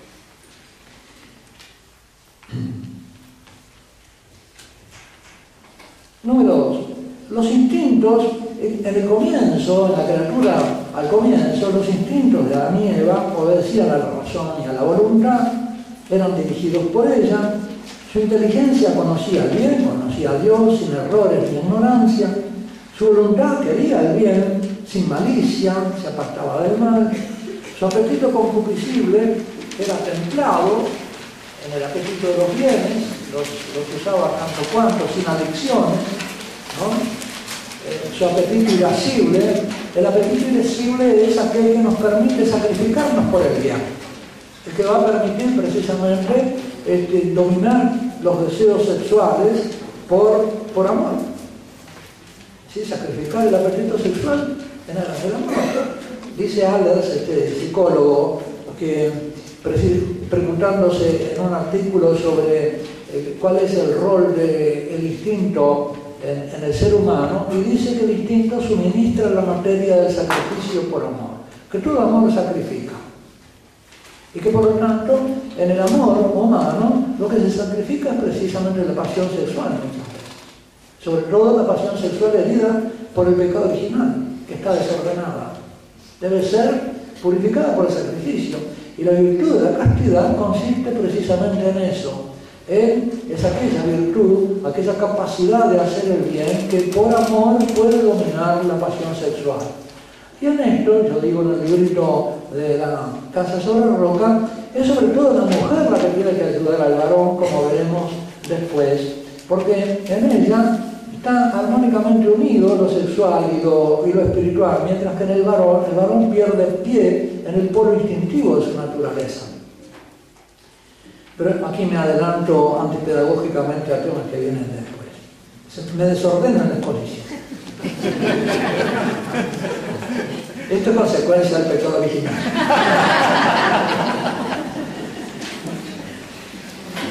Número 2. Los instintos, en el comienzo, en la criatura, al comienzo, los instintos de Adán y Eva obedecían a la razón y a la voluntad, eran dirigidos por ella. Su inteligencia conocía el bien, conocía a Dios sin errores ni ignorancia. Su voluntad quería el bien, sin malicia, se apartaba del mal. Su apetito concupiscible era templado en el apetito de los bienes, los usaba tanto cuanto, sin adicciones, ¿no? Su apetito irascible, el apetito irascible es aquel que nos permite sacrificarnos por el bien, el que va a permitir precisamente dominar los deseos sexuales por amor. ¿Sí? Sacrificar el apetito sexual en aras del amor. Dice Allers, psicólogo, que preguntándose en un artículo sobre cuál es el rol del instinto en el ser humano, y dice que el instinto suministra la materia del sacrificio por amor, que todo amor sacrifica, y que por lo tanto en el amor humano lo que se sacrifica es precisamente la pasión sexual muchas veces, sobre todo la pasión sexual herida por el pecado original, que está desordenada, debe ser purificada por el sacrificio, y la virtud de la castidad consiste precisamente en eso. Es aquella virtud, aquella capacidad de hacer el bien que por amor puede dominar la pasión sexual. Y en esto, yo digo en el librito de la Casa sobre la Roca, es sobre todo la mujer la que tiene que ayudar al varón, como veremos después, porque en ella está armónicamente unido lo sexual y lo espiritual, mientras que en el varón pierde pie en el polo instintivo de su naturaleza. Pero aquí me adelanto antipedagógicamente a temas que vienen después. Me desordena la exposición. Esto es consecuencia del pecado original.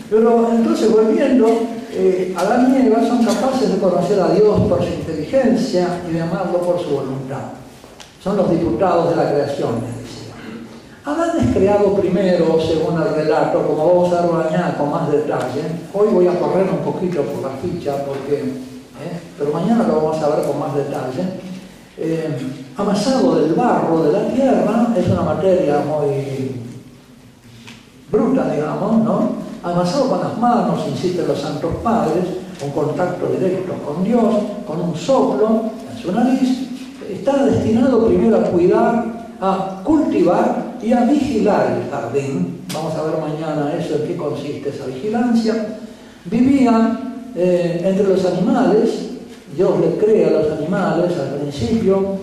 Pero entonces, volviendo, Adán y Eva son capaces de conocer a Dios por su inteligencia y de amarlo por su voluntad. Son los diputados de la creación, les decía. Adán es creado primero, según el relato, como vamos a ver mañana con más detalle. Hoy voy a correr un poquito por la ficha, pero mañana lo vamos a ver con más detalle. Amasado del barro de la tierra, es una materia muy bruta, digamos, ¿no? Amasado con las manos, insisten los santos padres, un contacto directo con Dios, con un soplo en su nariz, está destinado primero a cuidar, a cultivar y a vigilar el jardín. Vamos a ver mañana eso, en qué consiste esa vigilancia. Vivían entre los animales, Dios le crea a los animales al principio,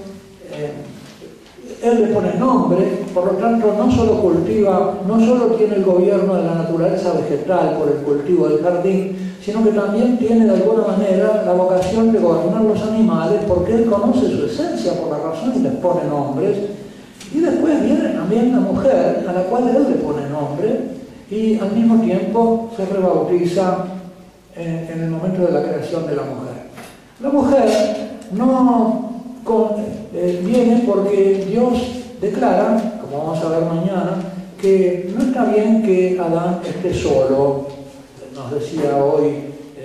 Él le pone nombre, por lo tanto no solo cultiva, no solo tiene el gobierno de la naturaleza vegetal por el cultivo del jardín, sino que también tiene de alguna manera la vocación de gobernar los animales porque Él conoce su esencia por la razón y les pone nombres. Y después viene también la mujer a la cual Él le pone nombre y al mismo tiempo se rebautiza en el momento de la creación de la mujer. La mujer no viene porque Dios declara, como vamos a ver mañana, que no está bien que Adán esté solo. Nos decía hoy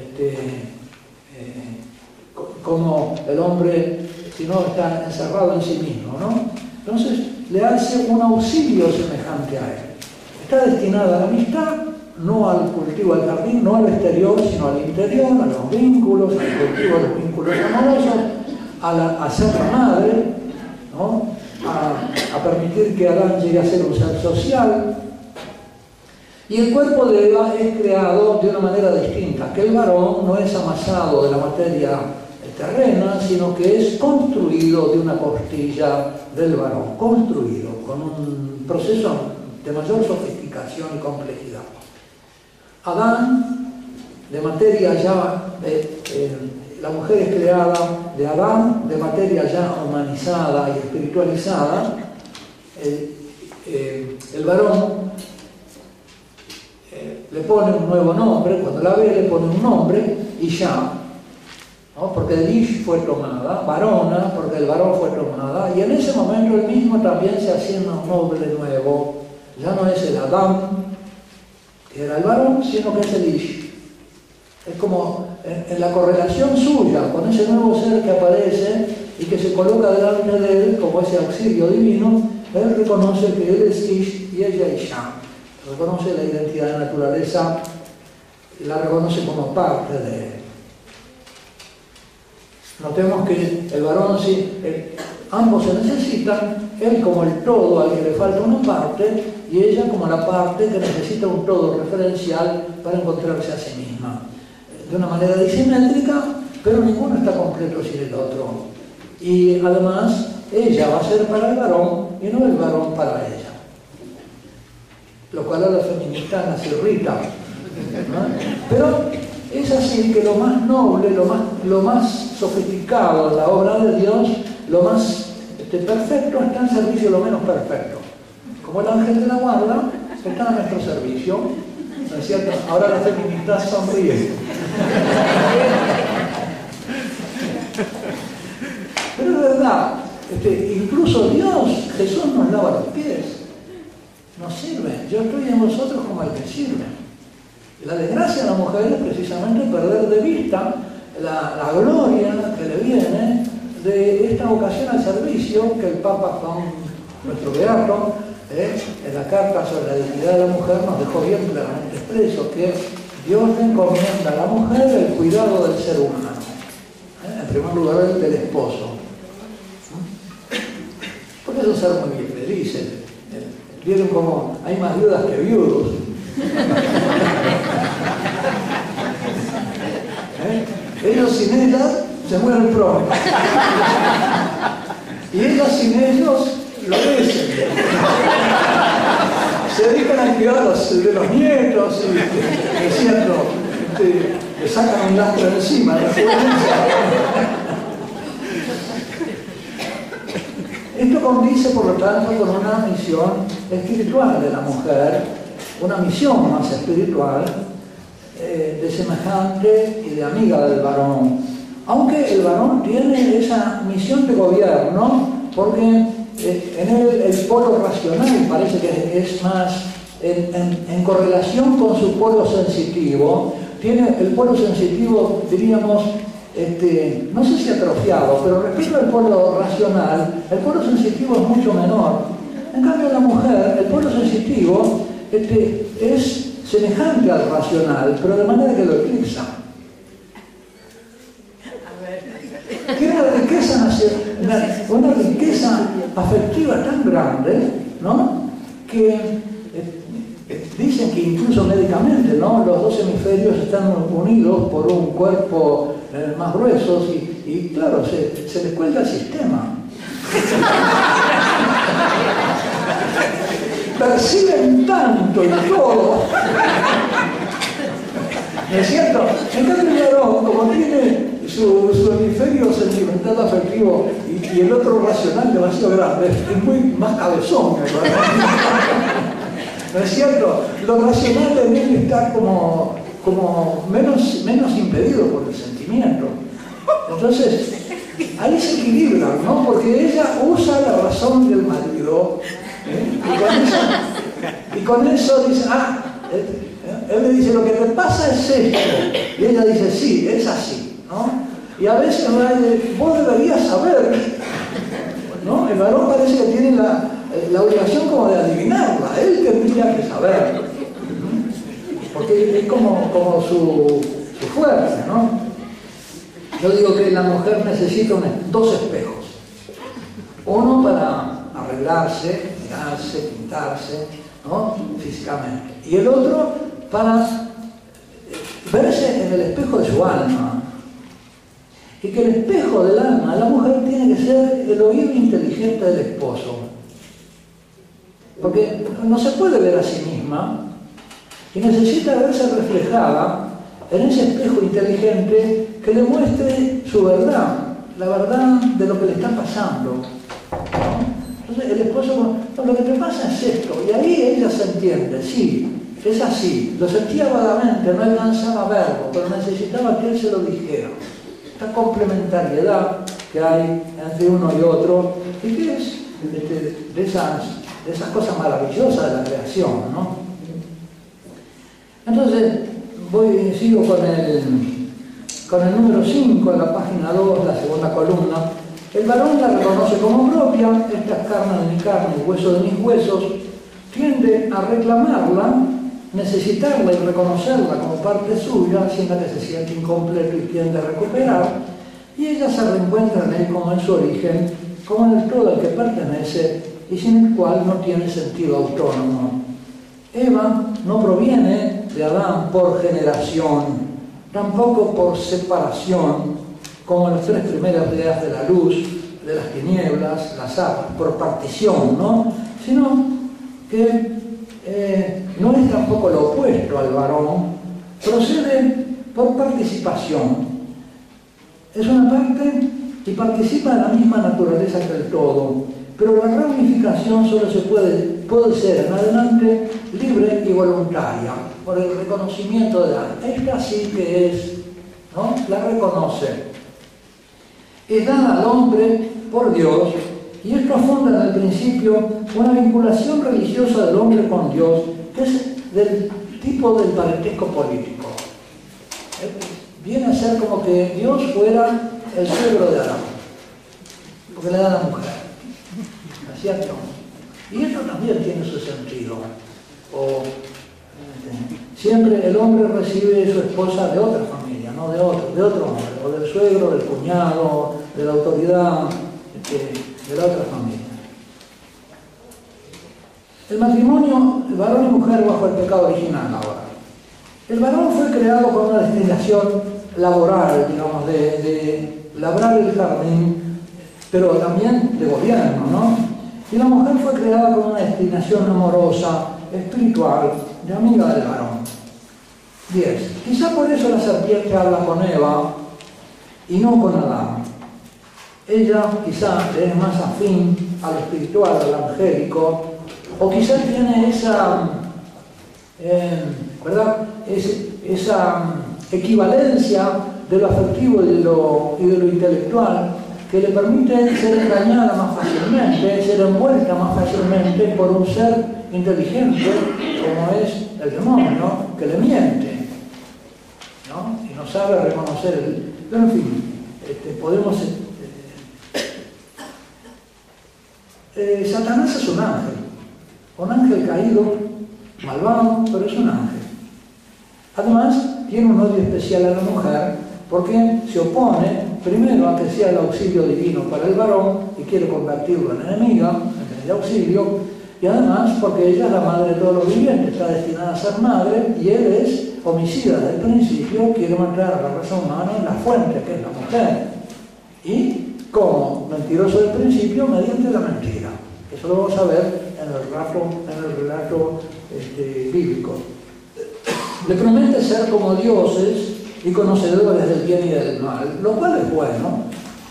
como el hombre, si no, está encerrado en sí mismo, ¿no? Entonces le hace un auxilio semejante a él. Está destinada a la amistad, no al cultivo del jardín, no al exterior, sino al interior, a los vínculos, al cultivo de los vínculos amorosos, a ser la madre, ¿no? a permitir que Adán llegue a ser un ser social. Y el cuerpo de Eva es creado de una manera distinta, que el varón no es amasado de la materia terrena, sino que es construido de una costilla del varón, construido con un proceso de mayor sofisticación y complejidad. Adán, de materia ya, la mujer es creada de Adán, de materia ya humanizada y espiritualizada. El varón le pone un nuevo nombre, cuando la ve le pone un nombre, Isha, ¿no? Porque el Ish fue tomada, varona, porque el varón fue tomada, y en ese momento él mismo también se asigna un nombre nuevo. Ya no es el Adán, que era el varón, sino que es el Ish. Es como en la correlación suya con ese nuevo ser que aparece y que se coloca delante de él como ese auxilio divino, él reconoce que él es Ish y ella es Isha. Reconoce la identidad de naturaleza y la reconoce como parte de él. Notemos que el varón, ambos se necesitan, él como el todo al que le falta una parte y ella como la parte que necesita un todo referencial para encontrarse a sí misma. De una manera disimétrica, pero ninguno está completo sin el otro. Y además, ella va a ser para el varón y no el varón para ella. Lo cual a las feministas las irrita, ¿no? Pero es así que lo más noble, lo más sofisticado en la obra de Dios, lo más perfecto está en servicio de lo menos perfecto. Como el ángel de la guarda está a nuestro servicio, ¿no es cierto? Ahora las feministas sonríen. Pero es verdad, incluso Dios, Jesús nos lava los pies. Nos sirve. Yo estoy en vosotros como el que sirve. La desgracia de la mujer es precisamente perder de vista la gloria que le viene de esta vocación al servicio que el Papa Juan, nuestro beato, en la carta sobre la dignidad de la mujer nos dejó bien claramente expreso que Dios le encomienda a la mujer el cuidado del ser humano. En primer lugar, el del esposo. Porque es un ser muy feliz. Vieron como hay más viudas que viudos. Ellos sin ellas se mueren pronto. Y ellas sin ellos lo dicen. Se dedican a cuidar de los nietos y diciendo, le sacan un lastre de encima. Esto condice, por lo tanto, con una misión espiritual de la mujer, una misión más espiritual, de semejante y de amiga del varón. Aunque el varón tiene esa misión de gobierno, porque en él el polo racional parece que es más en correlación con su polo sensitivo. Tiene el polo sensitivo, diríamos, no sé si atrofiado, pero respecto al polo racional, el polo sensitivo es mucho menor. En cambio, la mujer, el polo sensitivo es semejante al racional, pero de manera que lo eclipsa. Tiene una riqueza afectiva tan grande, ¿no? Que dicen que incluso médicamente, ¿no? Los dos hemisferios están unidos por un cuerpo más grueso y claro, se les cuelga el sistema. Perciben tanto y todo. ¿No es cierto? En cambio el varón, como tiene su hemisferio sentimental afectivo y el otro racional demasiado grande, es muy más cabezón, ¿verdad? ¿No es cierto? Lo racional en él está como menos impedido por el sentimiento. Entonces, ahí se equilibran, ¿no? Porque ella usa la razón del marido, y con eso dice, él le dice, lo que te pasa es esto. Y ella dice, sí, es así, ¿no? Y a veces vos deberías saber, ¿no? El varón parece que tiene la obligación como de adivinarla. Él tendría que saber, porque es como su fuerza, ¿no? Yo digo que la mujer necesita dos espejos. Uno para arreglarse, mirarse, pintarse, ¿no? Físicamente. Y el otro para verse en el espejo de su alma. Y que el espejo del alma de la mujer tiene que ser el oído inteligente del esposo. Porque no se puede ver a sí misma y necesita verse reflejada en ese espejo inteligente que le muestre su verdad, la verdad de lo que le está pasando, ¿no? Entonces el esposo, no, lo que te pasa es esto, y ahí ella se entiende, sí, es así, lo sentía vagamente, no alcanzaba a verlo, pero necesitaba que él se lo dijera. Esta complementariedad que hay entre uno y otro, y que es de esas cosas maravillosas de la creación, ¿no? Entonces, sigo con el número 5 en la página 2, la segunda columna. El varón la reconoce como propia, esta es carne de mi carne y hueso de mis huesos, tiende a reclamarla, necesitarla y reconocerla como parte suya, siendo que se siente incompleto y tiende a recuperar, y ella se reencuentra en él como en su origen, como en el todo al que pertenece y sin el cual no tiene sentido autónomo. Eva no proviene de Adán por generación, tampoco por separación, como los tres primeros días de la luz, de las tinieblas, las aguas, por partición, ¿no? Sino que no es tampoco lo opuesto al varón, procede por participación. Es una parte y participa de la misma naturaleza que el todo, pero la reunificación solo puede ser en adelante libre y voluntaria, por el reconocimiento de la. Esta sí que es, ¿no? La reconoce. Es dada al hombre por Dios, y esto funda en el principio una vinculación religiosa del hombre con Dios, que es del tipo del parentesco político. Viene a ser como que Dios fuera el suegro de Adán, porque le da a la mujer, ¿no es cierto? Y esto también tiene su sentido. Siempre el hombre recibe su esposa de otra familia, no de otro hombre, o del suegro, del cuñado, de la autoridad, de la otra familia. El matrimonio, varón y mujer bajo el pecado original ahora. El varón fue creado con una destinación laboral, digamos, de labrar el jardín, pero también de gobierno, ¿no? Y la mujer fue creada con una destinación amorosa, espiritual, de amiga del varón. 10. Quizá por eso la serpiente habla con Eva y no con Adán. Ella quizá es más afín a lo espiritual, al angélico, o quizá tiene esa, ¿verdad? esa equivalencia de lo afectivo y de lo intelectual, que le permite ser engañada más fácilmente, ser envuelta más fácilmente por un ser inteligente como es el demonio, que le miente, ¿no? Y no sabe reconocer el... Pero en fin, podemos... Satanás es un ángel caído, malvado, pero es un ángel. Además, tiene un odio especial a la mujer porque se opone primero a que sea el auxilio divino para el varón y quiere convertirlo en enemiga, en el auxilio, y además porque ella es la madre de todos los vivientes, está destinada a ser madre, y él es homicida desde el principio, quiere matar a la raza humana en la fuente, que es la mujer. Y como mentiroso del principio, mediante la mentira. Eso lo vamos a ver en el relato bíblico. Le promete ser como dioses y conocedores del bien y del mal, lo cual es bueno.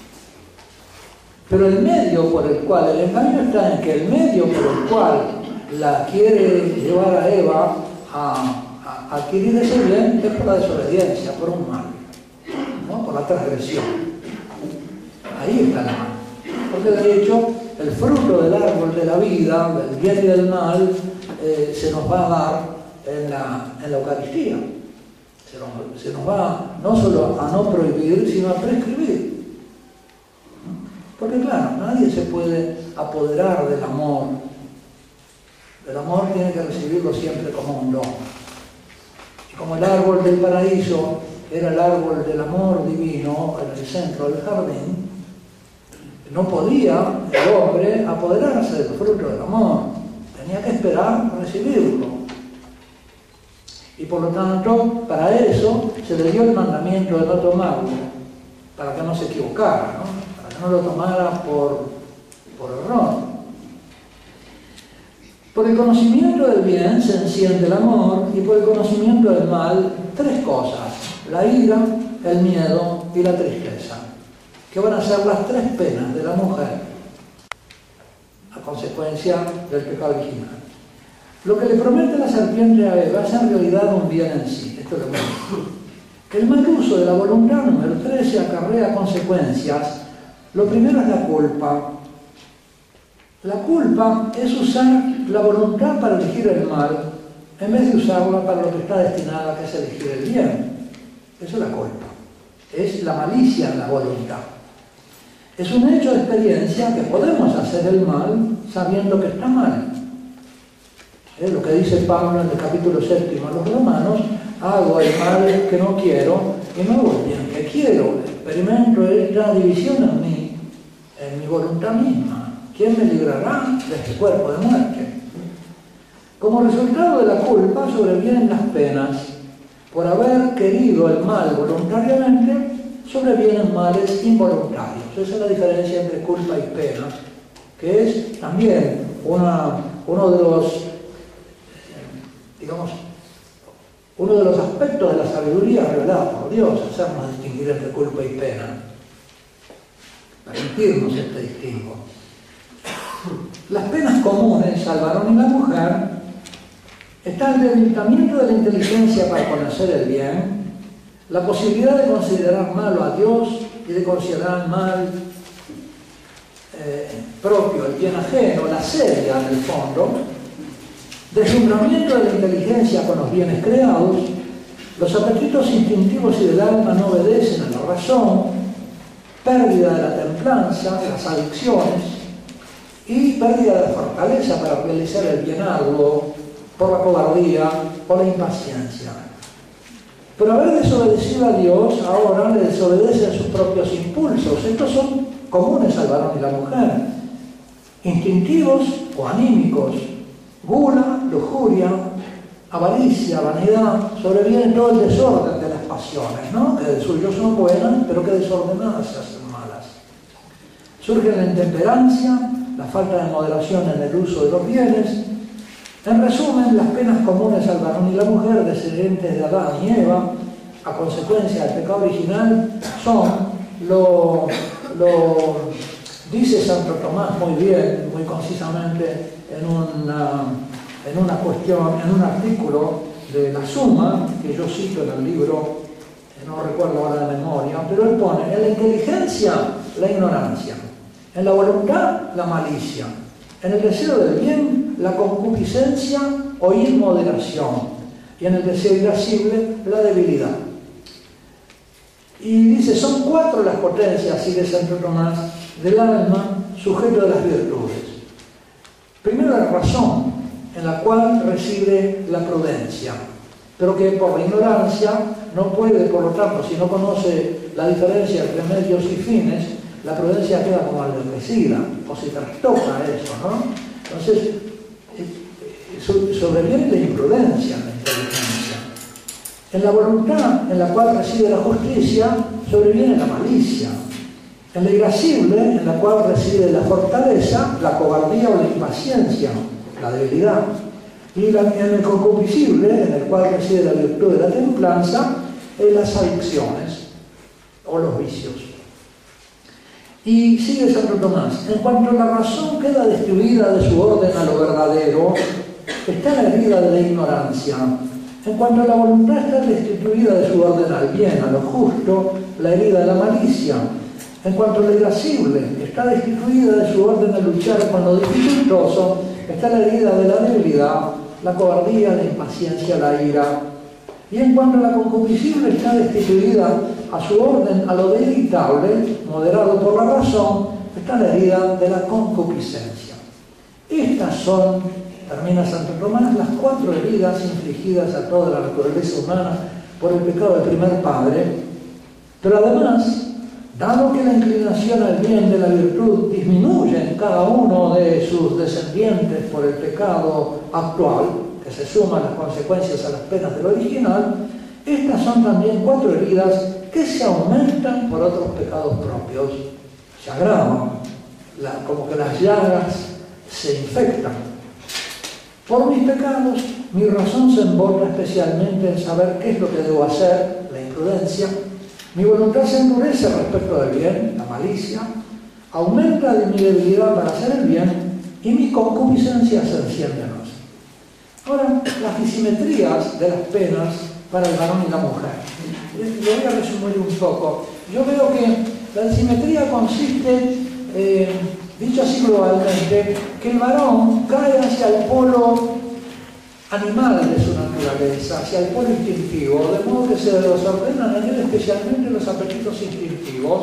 Pero el medio por el cual, el engaño está en que el medio por el cual la quiere llevar a Eva a adquirir ese bien es por la desobediencia, por un mal, ¿no? Por la transgresión. Ahí está el mal. Porque de hecho, el fruto del árbol de la vida, del bien y del mal, se nos va a dar en la Eucaristía. Se nos va no solo a no prohibir, sino a prescribir. Porque claro, nadie se puede apoderar del amor. El amor tiene que recibirlo siempre como un don. Y como el árbol del paraíso era el árbol del amor divino en el centro del jardín, no podía el hombre apoderarse del fruto del amor. Tenía que esperar a recibirlo. Y por lo tanto, para eso se le dio el mandamiento de no tomarlo, para que no se equivocara, ¿no? Para que no lo tomara por error. Por el conocimiento del bien se enciende el amor, y por el conocimiento del mal, tres cosas: la ira, el miedo y la tristeza, que van a ser las tres penas de la mujer a consecuencia del pecado original. Lo que le promete la serpiente a Eva es en realidad un bien en sí. Esto es lo que el mal uso de la voluntad, número 13, acarrea consecuencias. Lo primero es la culpa. La culpa es usar la voluntad para elegir el mal en vez de usarla para lo que está destinada, que es elegir el bien. Eso es la culpa. Es la malicia en la voluntad. Es un hecho de experiencia que podemos hacer el mal sabiendo que está mal. Lo que dice Pablo en el capítulo 7 a los Romanos: hago el mal que no quiero y no hago el bien que quiero. Experimento esta división en mí, en mi voluntad misma. ¿Quién me librará de este cuerpo de muerte? Como resultado de la culpa sobrevienen las penas. Por haber querido el mal voluntariamente, sobrevienen males involuntarios. Esa es la diferencia entre culpa y pena, que es también uno de los aspectos de la sabiduría revelada por Dios, hacernos distinguir entre culpa y pena, permitirnos este distingo. Las penas comunes al varón y la mujer está el debilitamiento de la inteligencia para conocer el bien, la posibilidad de considerar malo a Dios y de considerar mal propio, el bien ajeno, la seria en el fondo, deslumbramiento de la inteligencia con los bienes creados, los apetitos instintivos y del alma no obedecen a la razón, pérdida de la templanza, de las adicciones y pérdida de fortaleza para realizar el bien arduo por la cobardía o la impaciencia. Por haber desobedecido a Dios, ahora le desobedecen sus propios impulsos. Estos son comunes al varón y la mujer, instintivos o anímicos. Gula, lujuria, avaricia, vanidad, sobreviene todo el desorden de las pasiones, ¿no? Que de suyo son buenas, pero que desordenadas se hacen malas. Surge la intemperancia, la falta de moderación en el uso de los bienes. En resumen, las penas comunes al varón y la mujer, descendientes de Adán y Eva, a consecuencia del pecado original, son lo dice Santo Tomás muy bien, muy concisamente, en un artículo de la Suma, que yo cito en el libro, no recuerdo ahora de memoria, pero él pone: en la inteligencia, la ignorancia; en la voluntad, la malicia; en el deseo del bien, la concupiscencia o inmoderación; y en el deseo irascible, la debilidad. Y dice, son 4 las potencias, sigue Santo Tomás, del alma sujeto de las virtudes. Primero, la razón, en la cual reside la prudencia, pero que por la ignorancia no puede, por lo tanto, si no conoce la diferencia entre medios y fines, la prudencia queda como adormecida, o se trastoca eso, ¿no? Entonces, sobreviene la imprudencia en la inteligencia. En la voluntad, en la cual reside la justicia, sobreviene la malicia. En la irascible, en la cual reside la fortaleza, la cobardía o la impaciencia, la debilidad. Y en el concupiscible, en el cual reside la virtud de la templanza, las adicciones o los vicios. Y sigue Santo Tomás: en cuanto la razón queda destruida de su orden a lo verdadero, está la herida de la ignorancia. En cuanto la voluntad está destituida de su orden al bien, a lo justo, la herida de la malicia. En cuanto la irascible está destituida de su orden a luchar con lo dificultoso, está la herida de la debilidad, la cobardía, la impaciencia, la ira. Y en cuanto la concupiscible está destituida a su orden a lo deleitable, moderado por la razón, está la herida de la concupiscencia. Estas son, termina Santo Tomás, las 4 heridas infligidas a toda la naturaleza humana por el pecado del primer padre. Pero además, dado que la inclinación al bien de la virtud disminuye en cada uno de sus descendientes por el pecado actual, que se suman las consecuencias a las penas del original, estas son también 4 heridas que se aumentan por otros pecados propios, se agravan, como que las llagas se infectan. Por mis pecados, mi razón se embota especialmente en saber qué es lo que debo hacer, la imprudencia. Mi voluntad se endurece respecto del bien, la malicia, aumenta de mi debilidad para hacer el bien, y mi concupiscencia se enciende más. Ahora, las disimetrías de las penas para el varón y la mujer. Lo voy a resumir un poco. Yo veo que la disimetría consiste, dicho así globalmente, que el varón cae hacia el polo animal de su naturaleza, hacia el polo instintivo, de modo que se desordenan en él especialmente los apetitos instintivos,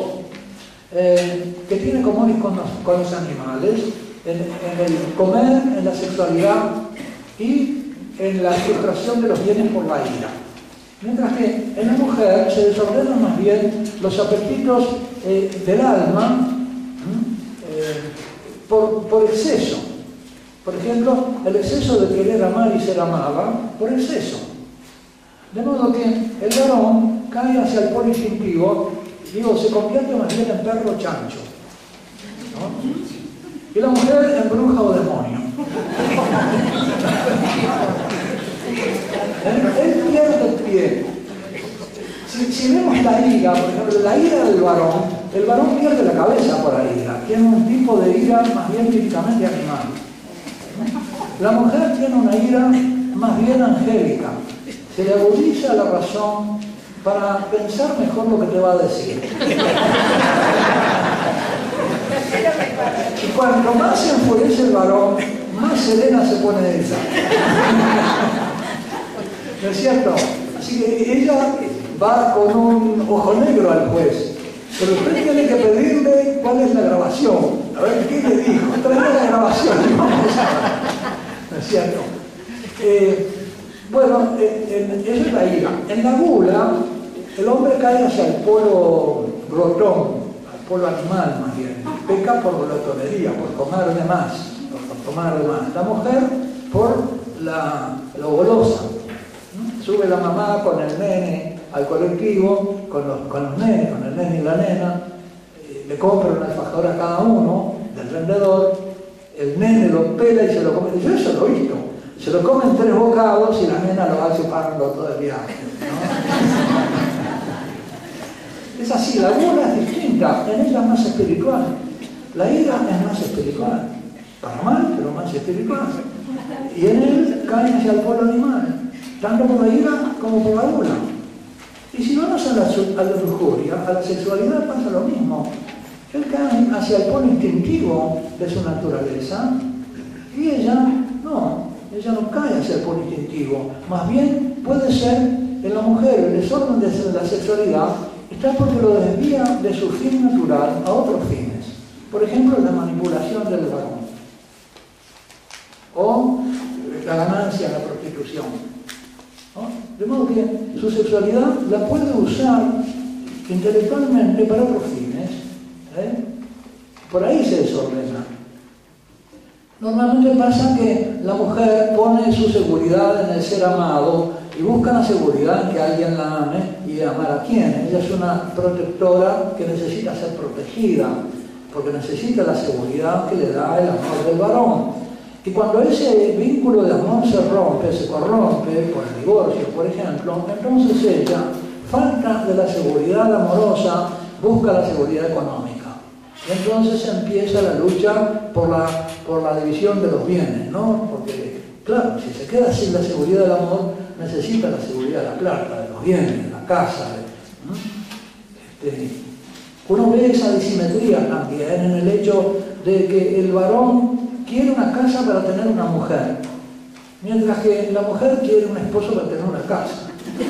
que tiene común con los animales, en el comer, en la sexualidad y en la frustración de los bienes por la ira. Mientras que en la mujer se desordenan más bien los apetitos del alma por exceso. Por ejemplo, el exceso de querer amar y ser amada por exceso. De modo que el varón cae hacia el polo instintivo, se convierte más bien en perro chancho, ¿no? Y la mujer en bruja o demonio. Él pierde el pie. Si vemos la ira, por ejemplo, la ira del varón, el varón pierde la cabeza por la ira. Tiene un tipo de ira más bien típicamente animal. La mujer tiene una ira más bien angélica. Se le agudiza la razón para pensar mejor lo que te va a decir. Y cuanto más se enfurece el varón, más serena se pone ella. ¿No es cierto? Así que ella va con un ojo negro al juez. Pero usted tiene que pedirle cuál es la grabación. A ver, ¿qué le dijo? Trae la grabación. ¿No es cierto? Bueno, eso es la ira. En la gula, el hombre cae hacia el polo glotón, al polo animal más bien. Peca por glotonería, por comer de más. La mujer por lo golosa. Sube la mamá con el nene al colectivo, con los nenes, con el nene y la nena, le compra una alfajor a cada uno del vendedor, el nene lo pela y se lo come. Yo eso lo he visto. Se lo comen 3 bocados y la nena lo va chupando todo el viaje, ¿no? Es así, la gula es distinta, en ella es más espiritual. La ira es más espiritual, para mal, pero más espiritual. Y en él cae hacia el polo animal. tanto por la ira como por la gula. Y si vamos a la lujuria, a la sexualidad pasa lo mismo. Él cae hacia el polo instintivo de su naturaleza y ella no cae hacia el polo instintivo. Más bien puede ser en la mujer el desorden de la sexualidad está porque lo desvía de su fin natural a otros fines. Por ejemplo, la manipulación del varón o la ganancia en la prostitución, ¿no? De modo que su sexualidad la puede usar intelectualmente para otros fines, ¿eh? Por ahí se desordena. Normalmente pasa que la mujer pone su seguridad en el ser amado y busca la seguridad en que alguien la ame y amar a quién. Ella es una protectora que necesita ser protegida, porque necesita la seguridad que le da el amor del varón. Y cuando ese vínculo de amor se corrompe por el divorcio, por ejemplo, entonces ella, falta de la seguridad amorosa, busca la seguridad económica. Y entonces empieza la lucha por la división de los bienes, ¿no? Porque, claro, si se queda sin la seguridad del amor, necesita la seguridad de la plata, de los bienes, de la casa. Uno ve esa disimetría también en el hecho de que el varón quiere una casa para tener una mujer, mientras que la mujer quiere un esposo para tener una casa.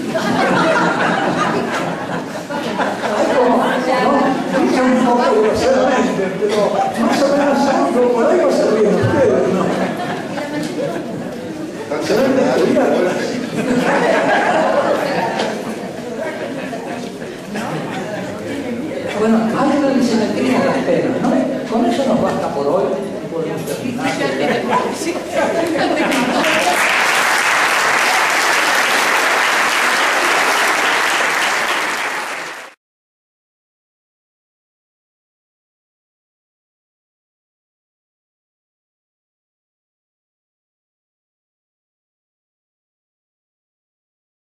Dice un poco groseramente, pero más o menos algo por ahí va a servir ustedes, ¿no? Se ven descubiertas. Bueno, hay una disimetría en las penas, ¿no? Con eso nos basta por hoy y podemos terminar.